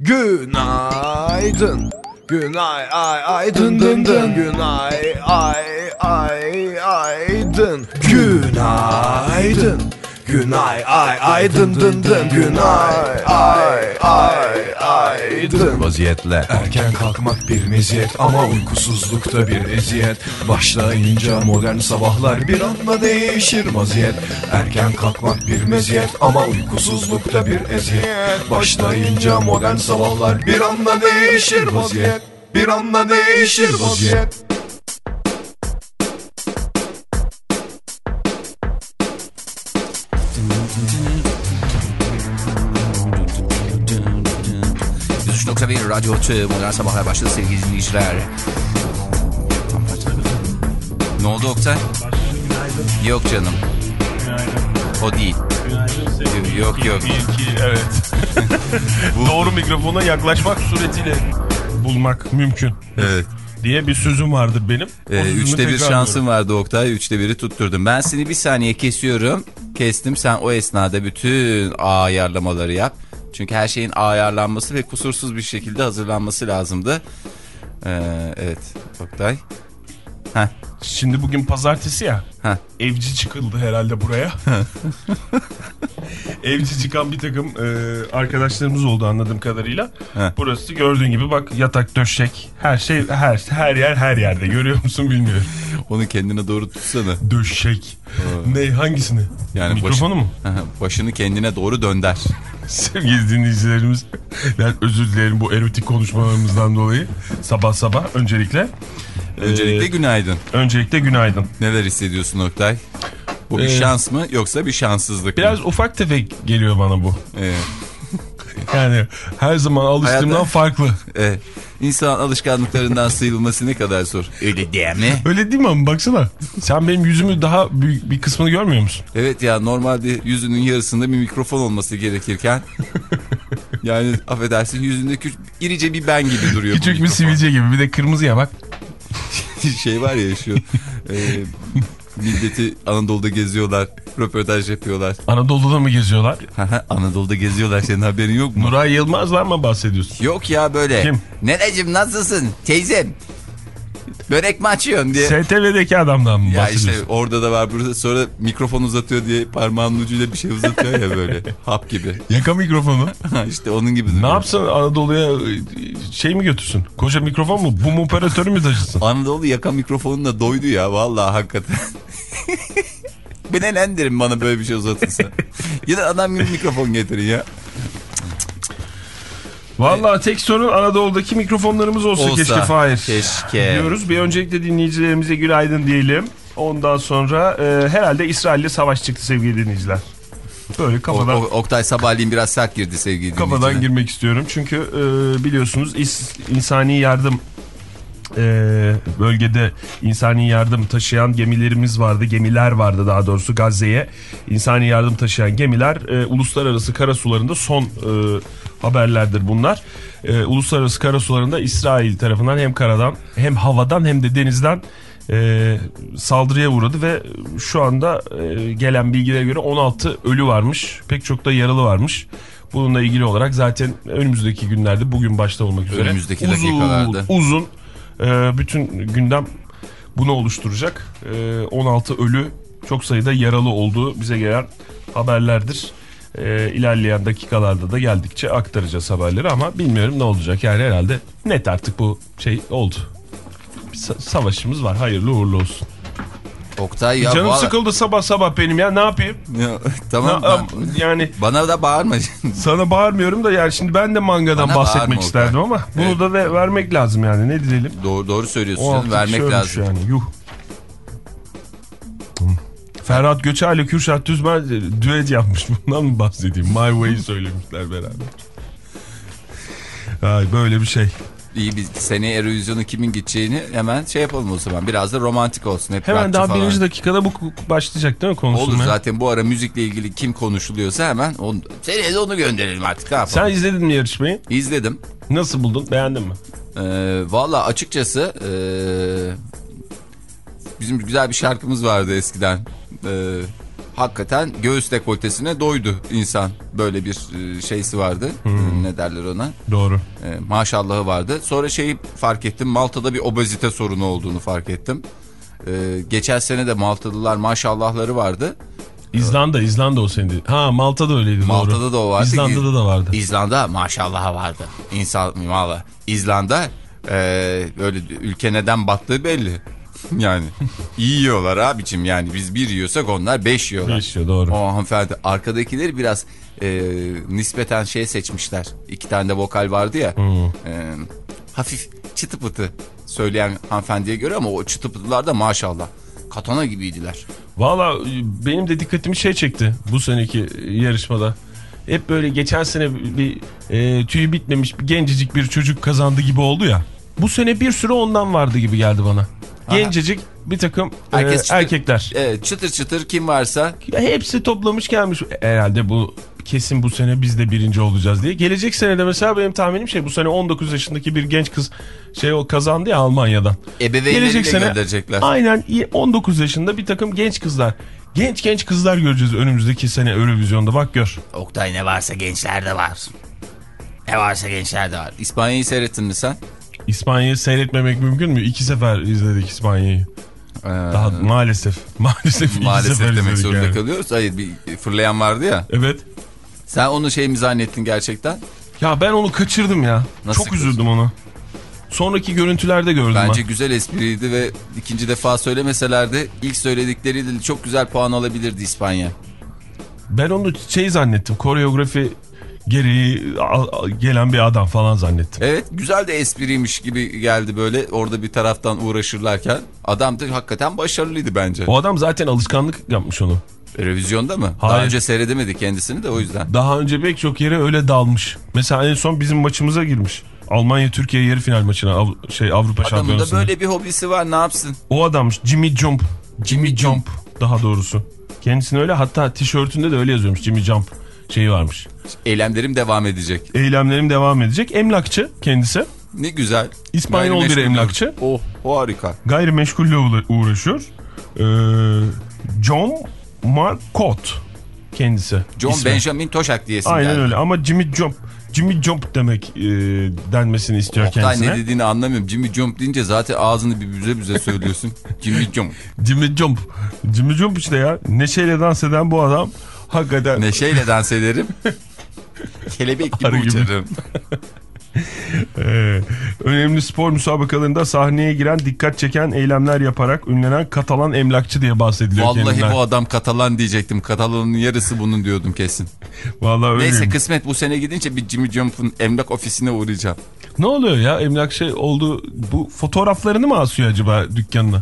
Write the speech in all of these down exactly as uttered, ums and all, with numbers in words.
Günaydın. Günay ay ay dın dın dın. Günay ay ay ay dın. Günaydın. Günay ay ay dın dın dın. Günay ay ay ay dın. Vaziyetle erken kalkmak bir meziyet ama uykusuzlukta bir eziyet. Başlayınca modern sabahlar bir anda değişir vaziyet. Erken kalkmak bir meziyet ama uykusuzlukta bir eziyet. Başlayınca modern sabahlar bir anda değişir vaziyet. Bir anda değişir vaziyet. yüz üç nokta bir Radyo Tü Modern Sabahlar başladı sevgili dinleyiciler. Ne oldu Oktay? Yok canım. O değil. Yok yok. Bir, iki, evet. Doğru mikrofona yaklaşmak suretiyle bulmak mümkün. Evet. Diye bir sözüm vardır benim. Ee, üçte bir şansın vardı Oktay. Üçte biri tutturdum. Ben seni bir saniye kesiyorum. Kestim. Sen o esnada bütün ağ ayarlamaları yap. Çünkü her şeyin ağ ayarlanması ve kusursuz bir şekilde hazırlanması lazımdı. Ee, evet Oktay. Heh. Şimdi bugün pazartesi ya. Heh. Evci çıkıldı herhalde buraya. Evci çıkan bir takım e, arkadaşlarımız oldu anladığım kadarıyla. Heh. Burası gördüğün gibi bak yatak, döşek, her şey her her yer her yerde. Görüyor musun bilmiyorum. Onu kendine doğru tutsana. Döşek. Ne hangisini? Yani mikrofonu başı, mu? Başını kendine doğru dönder. Sevgili dinleyicilerimiz, ben özür dilerim bu erotik konuşmalarımızdan dolayı. Sabah sabah öncelikle. Öncelikle e, günaydın. Öncelikle günaydın. Neler hissediyorsun Oktay? Bu bir ee, şans mı yoksa bir şanssızlık mı? Biraz ufak tefek geliyor bana bu. Evet. Yani her zaman alıştığımdan Hayata, farklı. Evet. İnsan alışkanlıklarından sıyrılması ne kadar zor. Öyle değil mi? Öyle değil mi ama baksana. Sen benim yüzümü daha büyük bir kısmını görmüyor musun? Evet ya, normalde yüzünün yarısında bir mikrofon olması gerekirken. Yani affedersin, yüzünde küçük, irice bir ben gibi duruyor. Küçük bir sivilce gibi, bir de kırmızı ya bak. Şey var ya şu e, milleti Anadolu'da geziyorlar, röportaj yapıyorlar. Anadolu'da mı geziyorlar? Anadolu'da geziyorlar, senin haberin yok mu? Nuray Yılmaz'dan mı bahsediyorsun? Yok ya, böyle. Kim? Neneciğim nasılsın teyzem? Börek mi açıyorsun diye. S T V'deki adamdan mı bahsediyorsun? Ya işte orada da var, burada sonra mikrofon uzatıyor diye parmağının ucuyla bir şey uzatıyor ya böyle hap gibi. Yaka mikrofonu. İşte onun gibi. Ne yapsın, Anadolu'ya şey mi götürsün? Koca mikrofon mu? Bum operatörü mü taşısın? Anadolu yaka mikrofonuna doydu ya vallahi hakikaten. Ben elendirim bana böyle bir şey uzatırsa. Ya da adam gibi mikrofon getirin ya. Vallahi tek sorun Anadolu'daki mikrofonlarımız olsa, olsa keşke Fahir. Keşke. Diyoruz. Bir öncelikle dinleyicilerimize günaydın diyelim. Ondan sonra e, herhalde İsrail'le savaş çıktı sevgili dinleyiciler. Böyle kafadan. O, o, Oktay sabahleyin biraz sert girdi sevgili dinleyiciler. Kafadan girmek istiyorum. Çünkü e, biliyorsunuz is, insani yardım e, bölgede insani yardım taşıyan gemilerimiz vardı. Gemiler vardı daha doğrusu Gazze'ye. İnsani yardım taşıyan gemiler e, uluslararası karasularında son e, haberlerdir bunlar. E, uluslararası karasularında İsrail tarafından hem karadan hem havadan hem de denizden e, saldırıya uğradı ve şu anda e, gelen bilgilere göre on altı ölü varmış. Pek çok da yaralı varmış. Bununla ilgili olarak zaten önümüzdeki günlerde, bugün başta olmak üzere önümüzdeki uzun, dakikalarda uzun e, bütün gündem bunu oluşturacak. E, on altı ölü, çok sayıda yaralı olduğu bize gelen haberlerdir. E, ilerleyen dakikalarda da geldikçe aktaracağız haberleri ama bilmiyorum ne olacak. Yani herhalde net artık bu şey oldu. Bir sa- savaşımız var. Hayırlı uğurlu olsun. Oktay ya, canım vallahi... sıkıldı sabah sabah benim ya, ne yapayım? Ya, tamam. Na, ben, yani bana da bağırma. Sana bağırmıyorum da yani şimdi ben de mangadan bana bahsetmek isterdim ama bunu evet. da ve vermek lazım yani, ne diyelim. Doğru doğru söylüyorsun canım, vermek lazım. Yani yuh. Ferhat Göçer ile Kürşat Düzmen düet yapmış. Bundan mı bahsedeyim? My Way'i söylemişler beraber. Ay, böyle bir şey. İyi, biz seneye Eurovision'u kimin gideceğini hemen şey yapalım o zaman. Biraz da romantik olsun. Hep hemen daha falan. Birinci dakikada bu başlayacak değil mi konuşulmaya? Olur zaten, bu ara müzikle ilgili kim konuşuluyorsa hemen onu, seneye de onu gönderelim artık. Sen izledin mi yarışmayı? İzledim. Nasıl buldun? Beğendin mi? Ee, Valla açıkçası e, bizim güzel bir şarkımız vardı eskiden. E, hakikaten göğüs dekoltesine doydu insan. Böyle bir e, şeysi vardı. Hmm. Ne derler ona? Doğru. E, maşallahı vardı. Sonra şeyi fark ettim. Malta'da bir obezite sorunu olduğunu fark ettim. E, geçen sene de Maltalılar maşallahları vardı. İzlanda, İzlanda o senin. Ha, Malta'da öyleydi. Malta'da doğru. da o vardı. İzlanda'da da vardı. İzlanda maşallahı vardı. İnsan valla. İzlanda e, böyle ülke neden battığı belli. Yani iyi yiyorlar abicim, yani biz bir yiyorsak onlar beş yiyorlar. Beş yiyor, doğru. O hanımefendi arkadakileri biraz e, nispeten şey seçmişler. İki tane de vokal vardı ya. Hmm. E, hafif çıtı pıtı söyleyen hanımefendiye göre, ama o çıtı pıtılar da maşallah katana gibiydiler. Valla benim de dikkatimi şey çekti bu seneki yarışmada. Hep böyle geçen sene bir e, tüyü bitmemiş bir gencecik bir çocuk kazandı gibi oldu ya. Bu sene bir sürü ondan vardı gibi geldi bana. Aha. Gencecik bir takım e, çıtır, erkekler. Evet, çıtır çıtır kim varsa. Ya hepsi toplamış gelmiş. Herhalde bu kesin bu sene biz de birinci olacağız diye. Gelecek sene de mesela benim tahminim şey, bu sene on dokuz yaşındaki bir genç kız şey o kazandı ya Almanya'dan. Ebeveynleriyle gönderecekler. Aynen on dokuz yaşında bir takım genç kızlar. Genç genç kızlar göreceğiz önümüzdeki sene Eurovision'da, bak gör. Oktay, ne varsa gençlerde var. Ne varsa gençlerde var. İspanya'yı seyrettin mi sen? İspanya'yı seyretmemek mümkün mü? İki sefer izledik İspanya'yı. Ee, Daha maalesef. Maalesef iki maalesef sefer demek izledik zorunda yani. kalıyoruz. Hayır, bir fırlayan vardı ya. Evet. Sen onu şey mi zannettin gerçekten? Ya ben onu kaçırdım ya. Nasıl Çok üzüldüm ona. Sonraki görüntülerde gördüm. Bence ben. güzel espriydi ve ikinci defa söylemeselerdi ilk söyledikleriyle çok güzel puan alabilirdi İspanya. Ben onu şey zannettim. Koreografi gereği gelen bir adam falan zannettim. Evet, güzel de espriymiş gibi geldi böyle orada bir taraftan uğraşırlarken. Adam da hakikaten başarılıydı bence. O adam zaten alışkanlık yapmış onu. Revizyonda mı? Hayır. Daha önce seyredemedi kendisini de o yüzden. Daha önce pek çok yere öyle dalmış. Mesela en son bizim maçımıza girmiş. Almanya-Türkiye yarı final maçına, Av şey Avrupa Şampiyonası'nda. Adamın da böyle bir hobisi var, ne yapsın? O adammış Jimmy Jump. Jimmy Jump daha doğrusu. Kendisini öyle, hatta tişörtünde de öyle yazıyormuş, Jimmy Jump şeyi varmış. Eylemlerim devam edecek. Eylemlerim devam edecek. Emlakçı kendisi. Ne güzel. İspanyol bir emlakçı. Oh, harika. Gayrimeşgulle uğraşıyor. Ee, John Marcotte kendisi. John İsmi. Benjamin Toshak diyesin. Aynen yani. öyle, ama Jimmy Jump. Jimmy Jump demek e, denmesini istiyor Oktay, kendisine. ne dediğini anlamıyorum. Jimmy Jump deyince zaten ağzını bir büze büze söylüyorsun. Jimmy Jump. Jimmy Jump. Jimmy Jump işte ya. Neşeyle dans eden bu adam. Hakikaten. Neşeyle dans ederim. Kelebek gibi uçarım. ee, önemli spor müsabakalarında sahneye giren, dikkat çeken eylemler yaparak ünlenen Katalan emlakçı diye bahsediliyor. Vallahi kendinden. bu adam Katalan diyecektim. Katalan'ın yarısı bunun diyordum kesin. Vallahi öyle. Neyse, kısmet bu sene gidince bir Jimmy Jump'ın emlak ofisine uğrayacağım. Ne oluyor ya, emlakçı oldu, bu fotoğraflarını mı asıyor acaba dükkanına?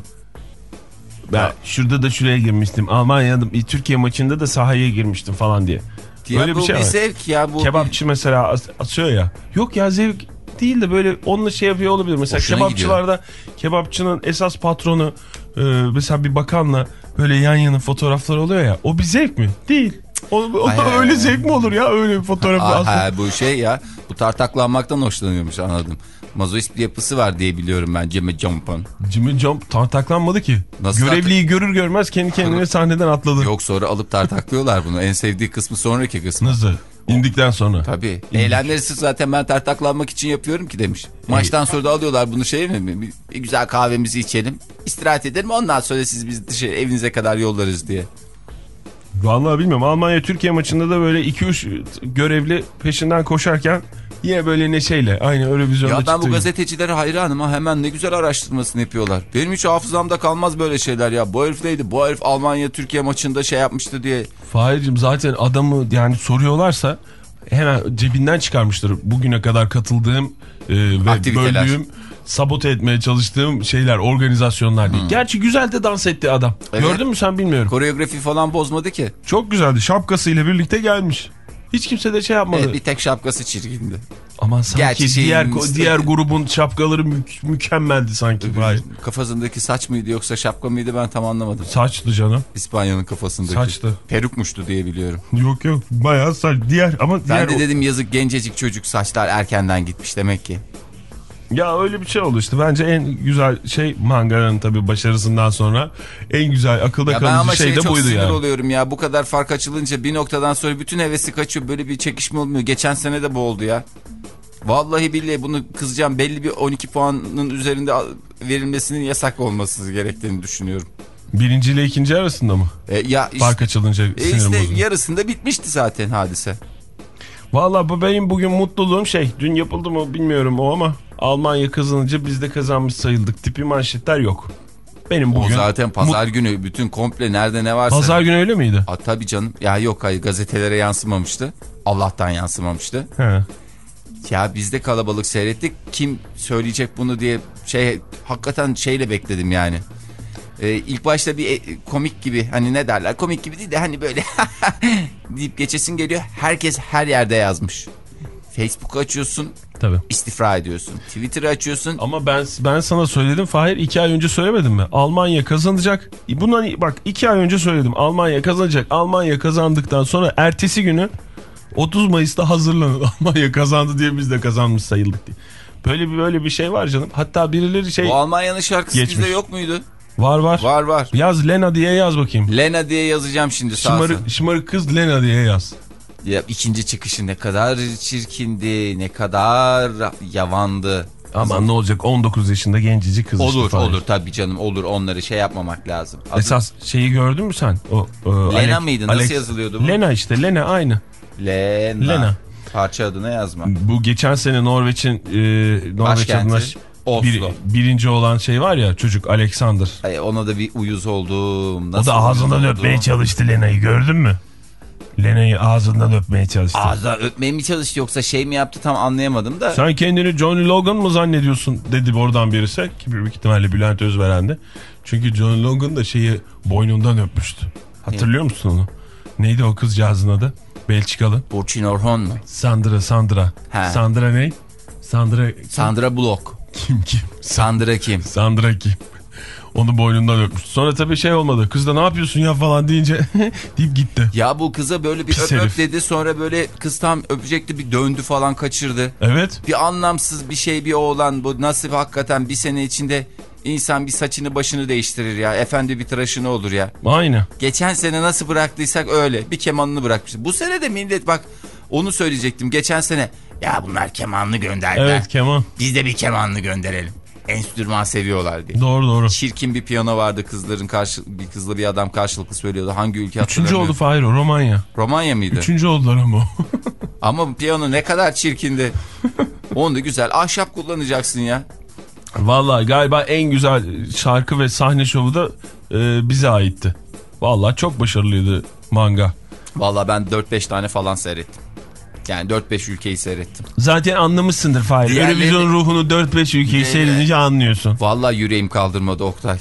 Ben ya, şurada da şuraya girmiştim. Almanya'da Türkiye maçında da sahaya girmiştim falan diye. Ya öyle bu bir şey bir var. zevk ya bu. Kebapçı mesela as asıyor ya. Yok ya, zevk değil de böyle onunla şey yapıyor olabilir. Mesela hoşuna kebapçılarda gidiyor. Kebapçının esas patronu e, mesela bir bakanla böyle yan yana fotoğraflar oluyor ya. O bir zevk mi? Değil. O, o Ay, öyle ay, zevk mi olur ya, öyle bir fotoğraf? Ha, bu şey ya, bu tartaklanmaktan hoşlanıyormuş, anladım. Mazoist bir yapısı var diye biliyorum ben Jimmy Jump'ın. Jimmy Jump tartaklanmadı ki. Nasıl görevliyi tartak... görür görmez kendi kendine sahneden atladı. Yok, sonra alıp tartaklıyorlar bunu. En sevdiği kısmı sonraki kısmı. Nasıl? İndikten sonra. Tabii. Eylemleri sırf zaten ben tartaklanmak için yapıyorum ki demiş. Maçtan sonra da alıyorlar bunu şey mi? Bir, bir güzel kahvemizi içelim. İstirahat edelim, ondan sonra siz bizi dışarı evinize kadar yollarız diye. Vallahi bilmiyorum. Almanya Türkiye maçında da böyle iki üç görevli peşinden koşarken yine böyle neşeyle aynı öyle vizyonda çıktı. Ya ben bu gazetecilere hayranım ha, hemen ne güzel araştırmasını yapıyorlar. Benim hiç hafızamda kalmaz böyle şeyler ya. Bu herif neydi? Bu herif Almanya Türkiye maçında şey yapmıştı diye. Fahir'cim zaten adamı yani soruyorlarsa hemen cebinden çıkarmıştır. Bugüne kadar katıldığım e, ve aktiviteler, böldüğüm, sabote etmeye çalıştığım şeyler, organizasyonlar diye. Hmm. Gerçi güzel de dans etti adam. Evet. Gördün mü sen, bilmiyorum. Koreografi falan bozmadı ki. Çok güzeldi. Şapkasıyla birlikte gelmiş. Hiç kimse de şey yapmadı. Evet, bir tek şapkası çirkindi. Aman sanki diğer diğer grubun şapkaları mü mükemmeldi sanki. Hayır. Kafasındaki saç mıydı yoksa şapka mıydı, ben tam anlamadım. Saçtı canım. İspanya'nın kafasındaki. Saçtı. Perukmuştu diye biliyorum. Yok yok, bayağı saç. Diğer ama diğer. Ben de dedim yazık, gencecik çocuk, saçlar erkenden gitmiş demek ki. Ya öyle bir şey oldu işte. Bence en güzel şey manganın tabii başarısından sonra en güzel akılda Ya ben ama kalıcı şey şeye de çok buydu sinir yani. oluyorum ya. Bu kadar fark açılınca bir noktadan sonra bütün hevesi kaçıyor. Böyle bir çekişme olmuyor. Geçen sene de bu oldu ya. Vallahi billahi bunu kızacağım. Belli bir on iki puanın üzerinde verilmesinin yasak olması gerektiğini düşünüyorum. Birinci ile ikinci arasında mı? E, ya işte, Fark açılınca e sinirim işte bozuldu. yarısında bitmişti zaten hadise. Valla bu benim bugün mutluluğum şey. Dün yapıldı mı bilmiyorum o ama Almanya kazanınca biz de kazanmış sayıldık tipi manşetler yok. Benim bugün... O zaten pazar günü bütün komple nerede ne varsa. Pazar günü öyle miydi? A, tabii canım. Ya yok hayır gazetelere yansımamıştı. Allah'tan yansımamıştı. He. Ya biz de kalabalık seyrettik. Kim söyleyecek bunu diye şey hakikaten şeyle bekledim yani. Ee, ilk başta bir e, komik gibi hani ne derler komik gibi değil de hani böyle deyip geçesin geliyor. Herkes her yerde yazmış. Facebook açıyorsun. Tabii. İstifra ediyorsun. Twitter'ı açıyorsun. Ama ben ben sana söyledim Fahir iki ay önce söylemedim mi? Almanya kazanacak. Bundan bak iki ay önce söyledim. Almanya kazanacak. Almanya kazandıktan sonra ertesi günü otuz Mayıs'ta hazırlanın. Almanya kazandı diye biz de kazanmış sayıldık diye. Böyle bir böyle bir şey var canım. Hatta birileri şey... Bu Almanya'nın şarkısı geçmiş. bizde yok muydu? Var var. Var var. Yaz Lena diye yaz bakayım. Lena diye yazacağım şimdi sağ Şımarık, şımarık kız Lena diye yaz. Ya ikinci çıkışı ne kadar çirkindi, ne kadar yavandı. Ama ne olacak on dokuz yaşında gencecik kız Olur işte olur tabii canım olur, onları şey yapmamak lazım. Adı... Esas şeyi gördün mü sen? O, o Lena Alex, mıydı? Nasıl Alex, yazılıyordu bu? Lena işte Lena aynı. Lena. Lena. Parça adına yazma. Bu geçen sene Norveç'in e, Norveç Başkenti, adına Oslo. bir, birinci olan şey var ya çocuk Alexander. Ay, ona da bir uyuz oldum. Nasıl o da ağzından öpmeye çalıştı Lena'yı, gördün mü? Lena'yı ağzından öpmeye çalıştı. Ağzından öpmeye mi çalıştı yoksa şey mi yaptı tam anlayamadım da. Sen kendini Johnny Logan mı zannediyorsun dedi oradan birisi. Ki büyük ihtimalle Bülent Özveren'di. Çünkü Johnny Logan da şeyi boynundan öpmüştü. Hatırlıyor evet. musun onu? Neydi o kızcağızın adı? Belçikalı. Burçin Orhon mu? Sandra Sandra. He. Sandra ne? Sandra Sandra Bullock. Kim kim? Sandra kim? Sandra kim? Onu boynundan öpmüş. Sonra tabii şey olmadı. Kız da ne yapıyorsun ya falan deyince deyip gitti. Ya bu kıza böyle bir Pis öp herif. öp dedi. Sonra böyle kız tam öpecekti, bir döndü falan, kaçırdı. Evet. Bir anlamsız bir şey, bir oğlan. Bu nasıl hakikaten bir sene içinde insan bir saçını başını değiştirir ya. Efendi bir tıraşını olur ya. Aynı. Geçen sene nasıl bıraktıysak öyle. Bir kemanını bırakmıştı. Bu sene de millet bak onu söyleyecektim. Geçen sene ya bunlar kemanını gönderdiler. Evet, keman. Biz de bir kemanını gönderelim. Enstrüman seviyorlar diye. Doğru doğru. Çirkin bir piyano vardı, kızların karşı, bir kızla bir adam karşılıklı söylüyordu. Hangi ülke hatırlamıyorum. Üçüncü oldu Fahir o, Romanya. Romanya mıydı? Üçüncü oldular ama. Ama piyano ne kadar çirkindi. Onu da güzel ahşap kullanacaksın ya. Vallahi galiba en güzel şarkı ve sahne şovu da e, bize aitti. Vallahi çok başarılıydı manga. Vallahi ben dört beş tane falan seyrettim. Yani dört beş ülkeyi seyrettim. Zaten anlamışsındır Fahir. Diğerleri... Eurovision ruhunu dört beş ülkeyi Diğerleri... seyredince anlıyorsun. Vallahi yüreğim kaldırmadı Oktay.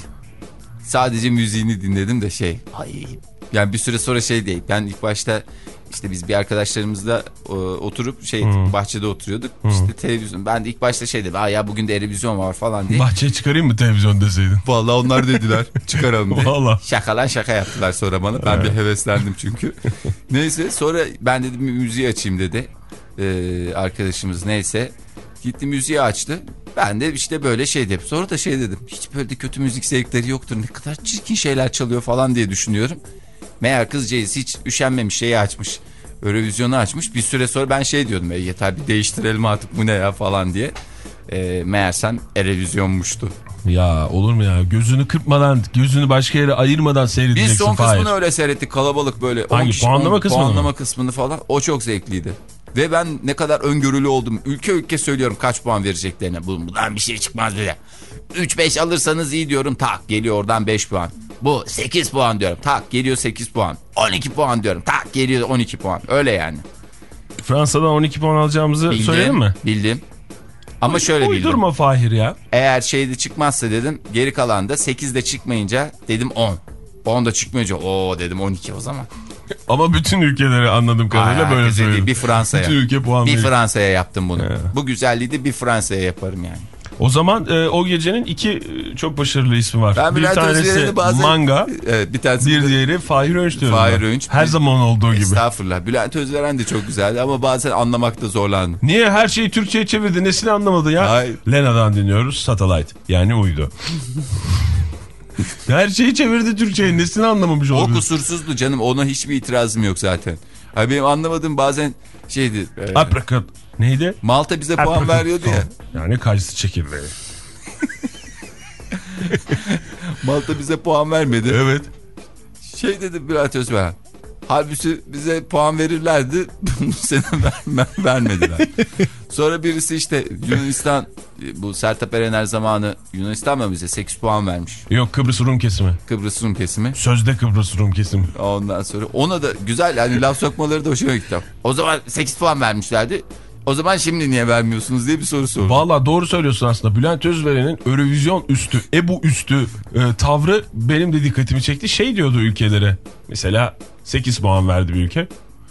Sadece müziğini dinledim de şey. Ay. Yani bir süre sonra şey değil. Ben ilk başta işte biz bir arkadaşlarımızla e, oturup şey hmm. bahçede oturuyorduk. Hmm. İşte televizyon. Ben de ilk başta şey dedim. Aa ya bugün de televizyon var falan diye. Bahçeye çıkarayım mı televizyon deseydin? Vallahi onlar dediler. Çıkaralım diye. Vallahi. Şakalan şaka yaptılar sonra bana. Ben evet. bir heveslendim çünkü. Neyse sonra ben dedim müziği açayım dedi. Ee, arkadaşımız neyse. Gitti müziği açtı. Ben de işte böyle şey dedim. Sonra da şey dedim. Hiç böyle de kötü müzik zevkleri yoktur. Ne kadar çirkin şeyler çalıyor falan diye düşünüyorum. Meğer kızcağız hiç üşenmemiş, şeyi açmış. Eurovision'u açmış. Bir süre sonra ben şey diyordum. E, yeter bir değiştirelim artık bu ne ya falan diye. E, meğersem Eurovision'muştu. Ya olur mu ya? Gözünü kırpmadan, gözünü başka yere ayırmadan seyredeceksin. Biz son Fahir. kısmını öyle seyrettik, kalabalık böyle. Hangi puanlama kısmını Puanlama mı? kısmını falan. O çok zevkliydi. Ve ben ne kadar öngörülü oldum. Ülke ülke söylüyorum kaç puan vereceklerine. Bundan bir şey çıkmaz bile. üç beş alırsanız iyi diyorum. Tak geliyor oradan beş puan. Bu sekiz puan diyorum. Tak geliyor sekiz puan. on iki puan diyorum. Tak geliyor on iki puan. Öyle yani. Fransa'dan on iki puan alacağımızı bildim, söyleyelim mi? Bildim. Ama şöyle bildim. Uydurma Fahir ya. Eğer şeyde çıkmazsa dedim, geri kalan da sekizde çıkmayınca dedim on. on da çıkmayınca o dedim on iki o zaman. Ama bütün ülkeleri anladığım kadarıyla böyle söylüyorum. Bir Fransa'ya. Bütün ülke puan Bir veriyor. Fransa'ya yaptım bunu. He. Bu güzelliği de bir Fransa'ya yaparım yani. O zaman e, o gecenin iki e, çok başarılı ismi var. Ben bir Bülent tanesi Özveren'i bazen... Manga, evet, bir, tanesi bir de... diğeri Fahir Öğünç diyorum. Fahir Öğünç. Her zaman olduğu gibi. Estağfurullah. Bülent Özveren de çok güzeldi ama bazen anlamakta zorlandım. Niye her şeyi Türkçe'ye çevirdi? Nesini anlamadı ya? Hayır. Lena'dan dinliyoruz. Satellite. Yani uydu. Her şeyi çevirdi Türkçe'ye. Nesini anlamamış olabilir? O kusursuzdu canım. Ona hiçbir itirazım yok zaten. Hayır, benim anlamadığım bazen şeydi. E, Aprakat. Neydi? Malta bize puan Aprakat. veriyordu ya. Yani kayısı çekirdeği. Malta bize puan vermedi. Evet. Şey dedi Bülent Özveren. Halbuki bize puan verirlerdi. Bu sene ver, vermediler. Sonra birisi işte Yunanistan, bu Sertab Erener zamanı Yunanistan mı bize sekiz puan vermiş. Yok, Kıbrıs Rum kesimi. Kıbrıs Rum kesimi. Sözde Kıbrıs Rum kesimi. Ondan sonra ona da güzel yani laf sokmaları da hoşuma gitti. O zaman sekiz puan vermişlerdi. O zaman şimdi niye vermiyorsunuz diye bir soru sordum. Valla doğru söylüyorsun aslında. Bülent Özveren'in Eurovision üstü, Ebu üstü e, tavrı benim de dikkatimi çekti. Şey diyordu ülkelere. Mesela sekiz puan verdi bir ülke.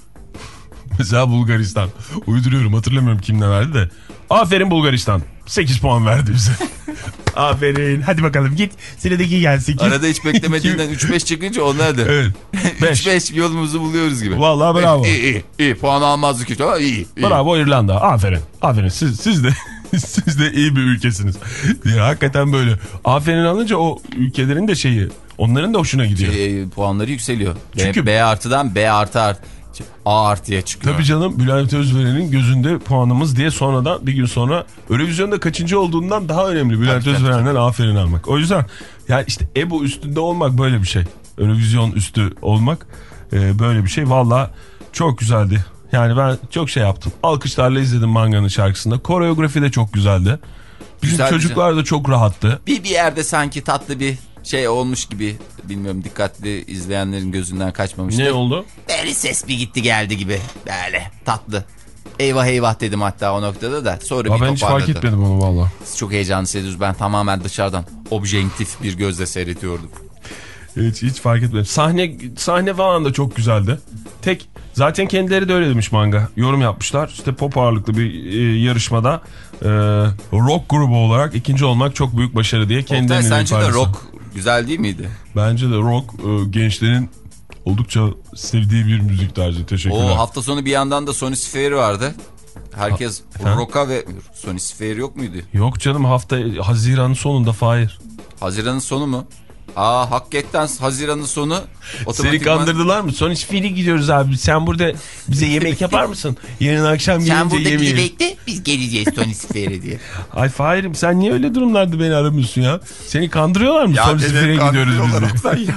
Mesela Bulgaristan. Uyduruyorum, hatırlamıyorum kim ne verdi de. Aferin Bulgaristan. sekiz puan verdi bize. Aferin. Hadi bakalım git. Sıradaki gelsin. Arada hiç beklemediğinden üç beş çıkınca onlar da. Evet. üç beş yolumuzu buluyoruz gibi. Vallahi bravo. İyi iyi iyi. Puan almazdık hiç ama iyi. iyi. Bravo İrlanda. Aferin. Aferin. Siz, siz de siz de iyi bir ülkesiniz. Ya, hakikaten böyle. Aferin alınca o ülkelerin de şeyi, onların da hoşuna gidiyor. Şey, puanları yükseliyor. Çünkü B artıdan B artı art. A artıya çıkıyor. Tabii canım, Bülent Özveren'in gözünde puanımız diye sonradan bir gün sonra Eurovision'da kaçıncı olduğundan daha önemli Bülent tabii, Özveren'den tabii. aferin almak. O yüzden yani işte Ebu üstünde olmak böyle bir şey. Eurovision üstü olmak e, böyle bir şey. Valla çok güzeldi. Yani ben çok şey yaptım. Alkışlarla izledim Manga'nın şarkısında. Koreografi de çok güzeldi. Bizim Güzel, çocuklar güzel. da çok rahattı. Bir bir yerde sanki tatlı bir şey olmuş gibi, bilmiyorum, dikkatli izleyenlerin gözünden kaçmamıştı. Ne oldu? Böyle ses bir gitti geldi gibi, böyle tatlı. Eyvah eyvah dedim hatta o noktada da sonra Aa, bir ben hiç fark toparladı. etmedim onu valla. Siz çok heyecanlı hissediyorsunuz, ben tamamen dışarıdan objektif bir gözle seyrediyordum. Hiç, hiç fark etmedim. Sahne sahne falan da çok güzeldi. Tek zaten kendileri de öyle demiş Manga. Yorum yapmışlar. İşte pop ağırlıklı bir e, yarışmada e, rock grubu olarak ikinci olmak çok büyük başarı diye Oktay, kendilerinin sence de ifadesi. rock güzel değil miydi? Bence de rock e, gençlerin oldukça sevdiği bir müzik tarzı. Teşekkürler. O hafta sonu bir yandan da Sony Sphere vardı. Herkes Ha, rock'a ve Sony Sphere yok muydu? Yok canım, hafta Haziran'ın sonunda Fahir. Haziran'ın sonu mu? Aa, hakikaten Haziran'ın sonu. Seni kandırdılar mı? Son Sphere'e gidiyoruz abi. Sen burada bize yemek yapar mısın? Yarın akşam Sen gelince burada yemeği. bekle, biz geleceğiz Sony Sphere'e diye. Ay Fahir'im, sen niye öyle durumlarda beni aramıyorsun ya? Seni kandırıyorlar mı? Son Sphere'e gidiyoruz biz diye.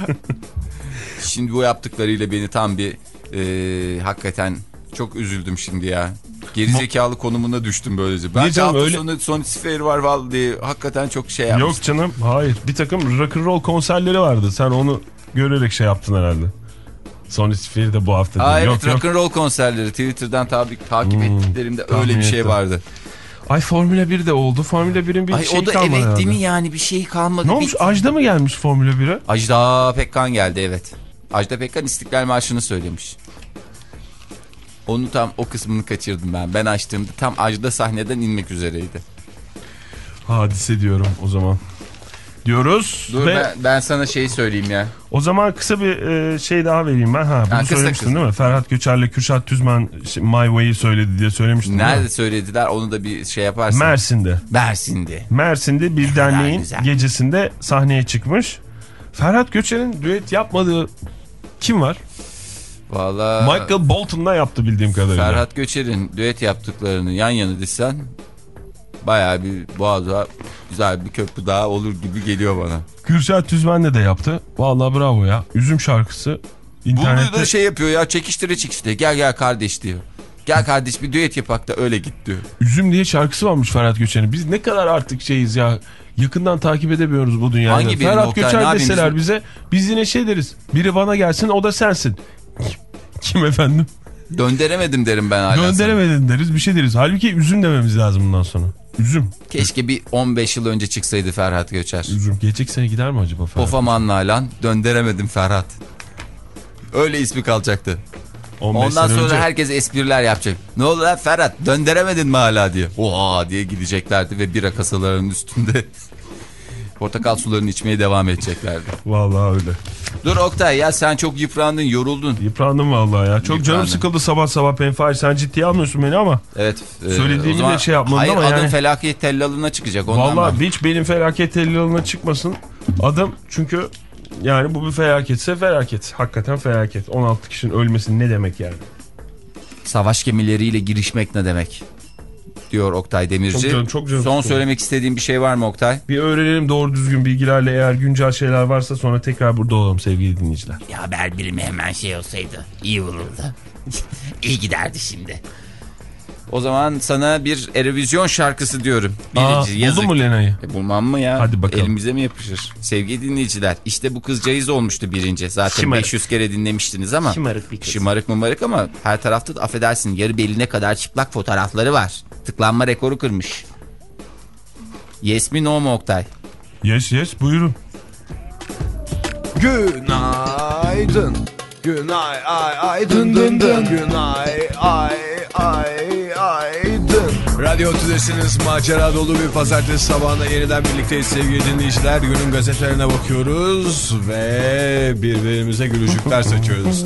Şimdi bu yaptıklarıyla beni tam bir e, hakikaten çok üzüldüm şimdi ya. Gerizekalı konumuna düştüm böylece. Ben canım, hafta öyle... sonu Sony Sphere var vallahi diye hakikaten çok şey yapmıştım. Yok canım, hayır. Bir takım rock'n'roll konserleri vardı. Sen onu görerek şey yaptın herhalde. Sony Sphere de bu hafta Aa, değil. evet, yok, rock'n'roll yok. konserleri Twitter'dan tabi, takip hmm, ettiklerimde öyle bir şey ettim. vardı. Ay Formula bir de oldu. Formula birin bir Ay, şey o da kalmadı evet herhalde. değil mi yani, bir şey kalmadı. Ne olmuş? Bitti. Ajda mı gelmiş Formula bire? Ajda Pekkan geldi, evet. Ajda Pekkan İstiklal Marşı'nı söylemiş. Onu tam o kısmını kaçırdım ben. Ben açtığımda tam Ajda sahneden inmek üzereydi. Hadise diyorum o zaman. Diyoruz. Dur ve ben, ben sana şey söyleyeyim ya. O zaman kısa bir e, şey daha vereyim ben. Ha, bunu ha, kısa, söylemiştin kısa. değil mi? Ferhat Göçer'le Kürşat Tüzmen My Way'i söyledi diye söylemiştin. Nerede söylediler onu da bir şey yaparsın. Mersin'de. Mersin'de. Mersin'de bir derneğin gecesinde sahneye çıkmış. Ferhat Göçer'in düet yapmadığı kim var? Vallahi Michael Bolton'la yaptı bildiğim kadarıyla. Ferhat Göçer'in düet yaptıklarını yan yana dizsen bayağı bir boğaza güzel bir köprü daha olur gibi geliyor bana. Kürşat Tüzmen'le de yaptı. Vallahi bravo ya. Üzüm şarkısı. İnternette... Bunu da şey yapıyor ya, çekiştire çekiştire gel gel kardeş diyor. Gel kardeş bir düet yapak da öyle git diyor. Üzüm diye şarkısı varmış Ferhat Göçer'in. Biz ne kadar artık şeyiz ya. Yakından takip edemiyoruz bu dünyayı. Hangi Ferhat Oktay, Göçer deseler bizim... bize, biz yine şey deriz. Biri bana gelsin, o da sensin. Kim efendim? Döndüremedim derim ben hala. Döndüremedin deriz, bir şey deriz. Halbuki üzüm dememiz lazım bundan sonra. Üzüm. Keşke bir on beş yıl önce çıksaydı Ferhat Göçer. Üzüm. Gelecek sene gider mi acaba Ferhat? Pofaman Nalan, döndüremedim Ferhat. Öyle ismi kalacaktı. Ondan sonra önce... herkes espriler yapacak. Ne oldu lan Ferhat, döndüremedin mi hala diye. Oha diye gideceklerdi ve bira kasalarının üstünde portakal sularını içmeye devam edeceklerdi. Vallahi öyle. Dur Oktay ya, sen çok yıprandın, yoruldun. Yıprandım vallahi ya. Çok Yıprandım. Canım sıkıldı sabah sabah Penfahir. Sen ciddiye almıyorsun beni ama. Evet. E, Söylediğimi de şey yapmadın hayır, ama adın yani. felaket tellalına çıkacak. Ondan Vallahi ben... hiç benim felaket tellalına çıkmasın adım. Çünkü yani bu bir felaketse felaket. Hakikaten felaket. on altı kişinin ölmesi ne demek yani? Savaş gemileriyle girişmek ne demek? Diyor Oktay Demirci. Çok canım, çok canım Son sıkıldı. söylemek istediğim bir şey var mı Oktay? Bir öğrenelim doğru düzgün bilgilerle, eğer güncel şeyler varsa sonra tekrar burada olalım sevgili dinleyiciler. Ya haber birimi hemen şey olsaydı iyi olurdu. İyi giderdi şimdi. O zaman sana bir Eurovision şarkısı diyorum. Aa, Birinci, yazık. buldun mu Lena'yı? E, bulmam mı ya? Hadi bakalım. Elimize mi yapışır? Sevgili dinleyiciler, işte bu kız caiz olmuştu birinci. Zaten Şımarık. beş yüz kere dinlemiştiniz ama. Şımarık bir kız. Şımarık mımarık ama her tarafta da affedersin yarı beline kadar çıplak fotoğrafları var. Tıklanma rekoru kırmış. Yes mi no mu Oktay? Yes yes buyurun. Günaydın. Günay ay ay dın dın dın. Günay ay ay ay dın. Radyo Tülesi'niz, macera dolu bir pazartesi sabahında yeniden birlikteyiz sevgili dinleyiciler. Günün gazetelerine bakıyoruz ve birbirimize gülücükler saçıyoruz.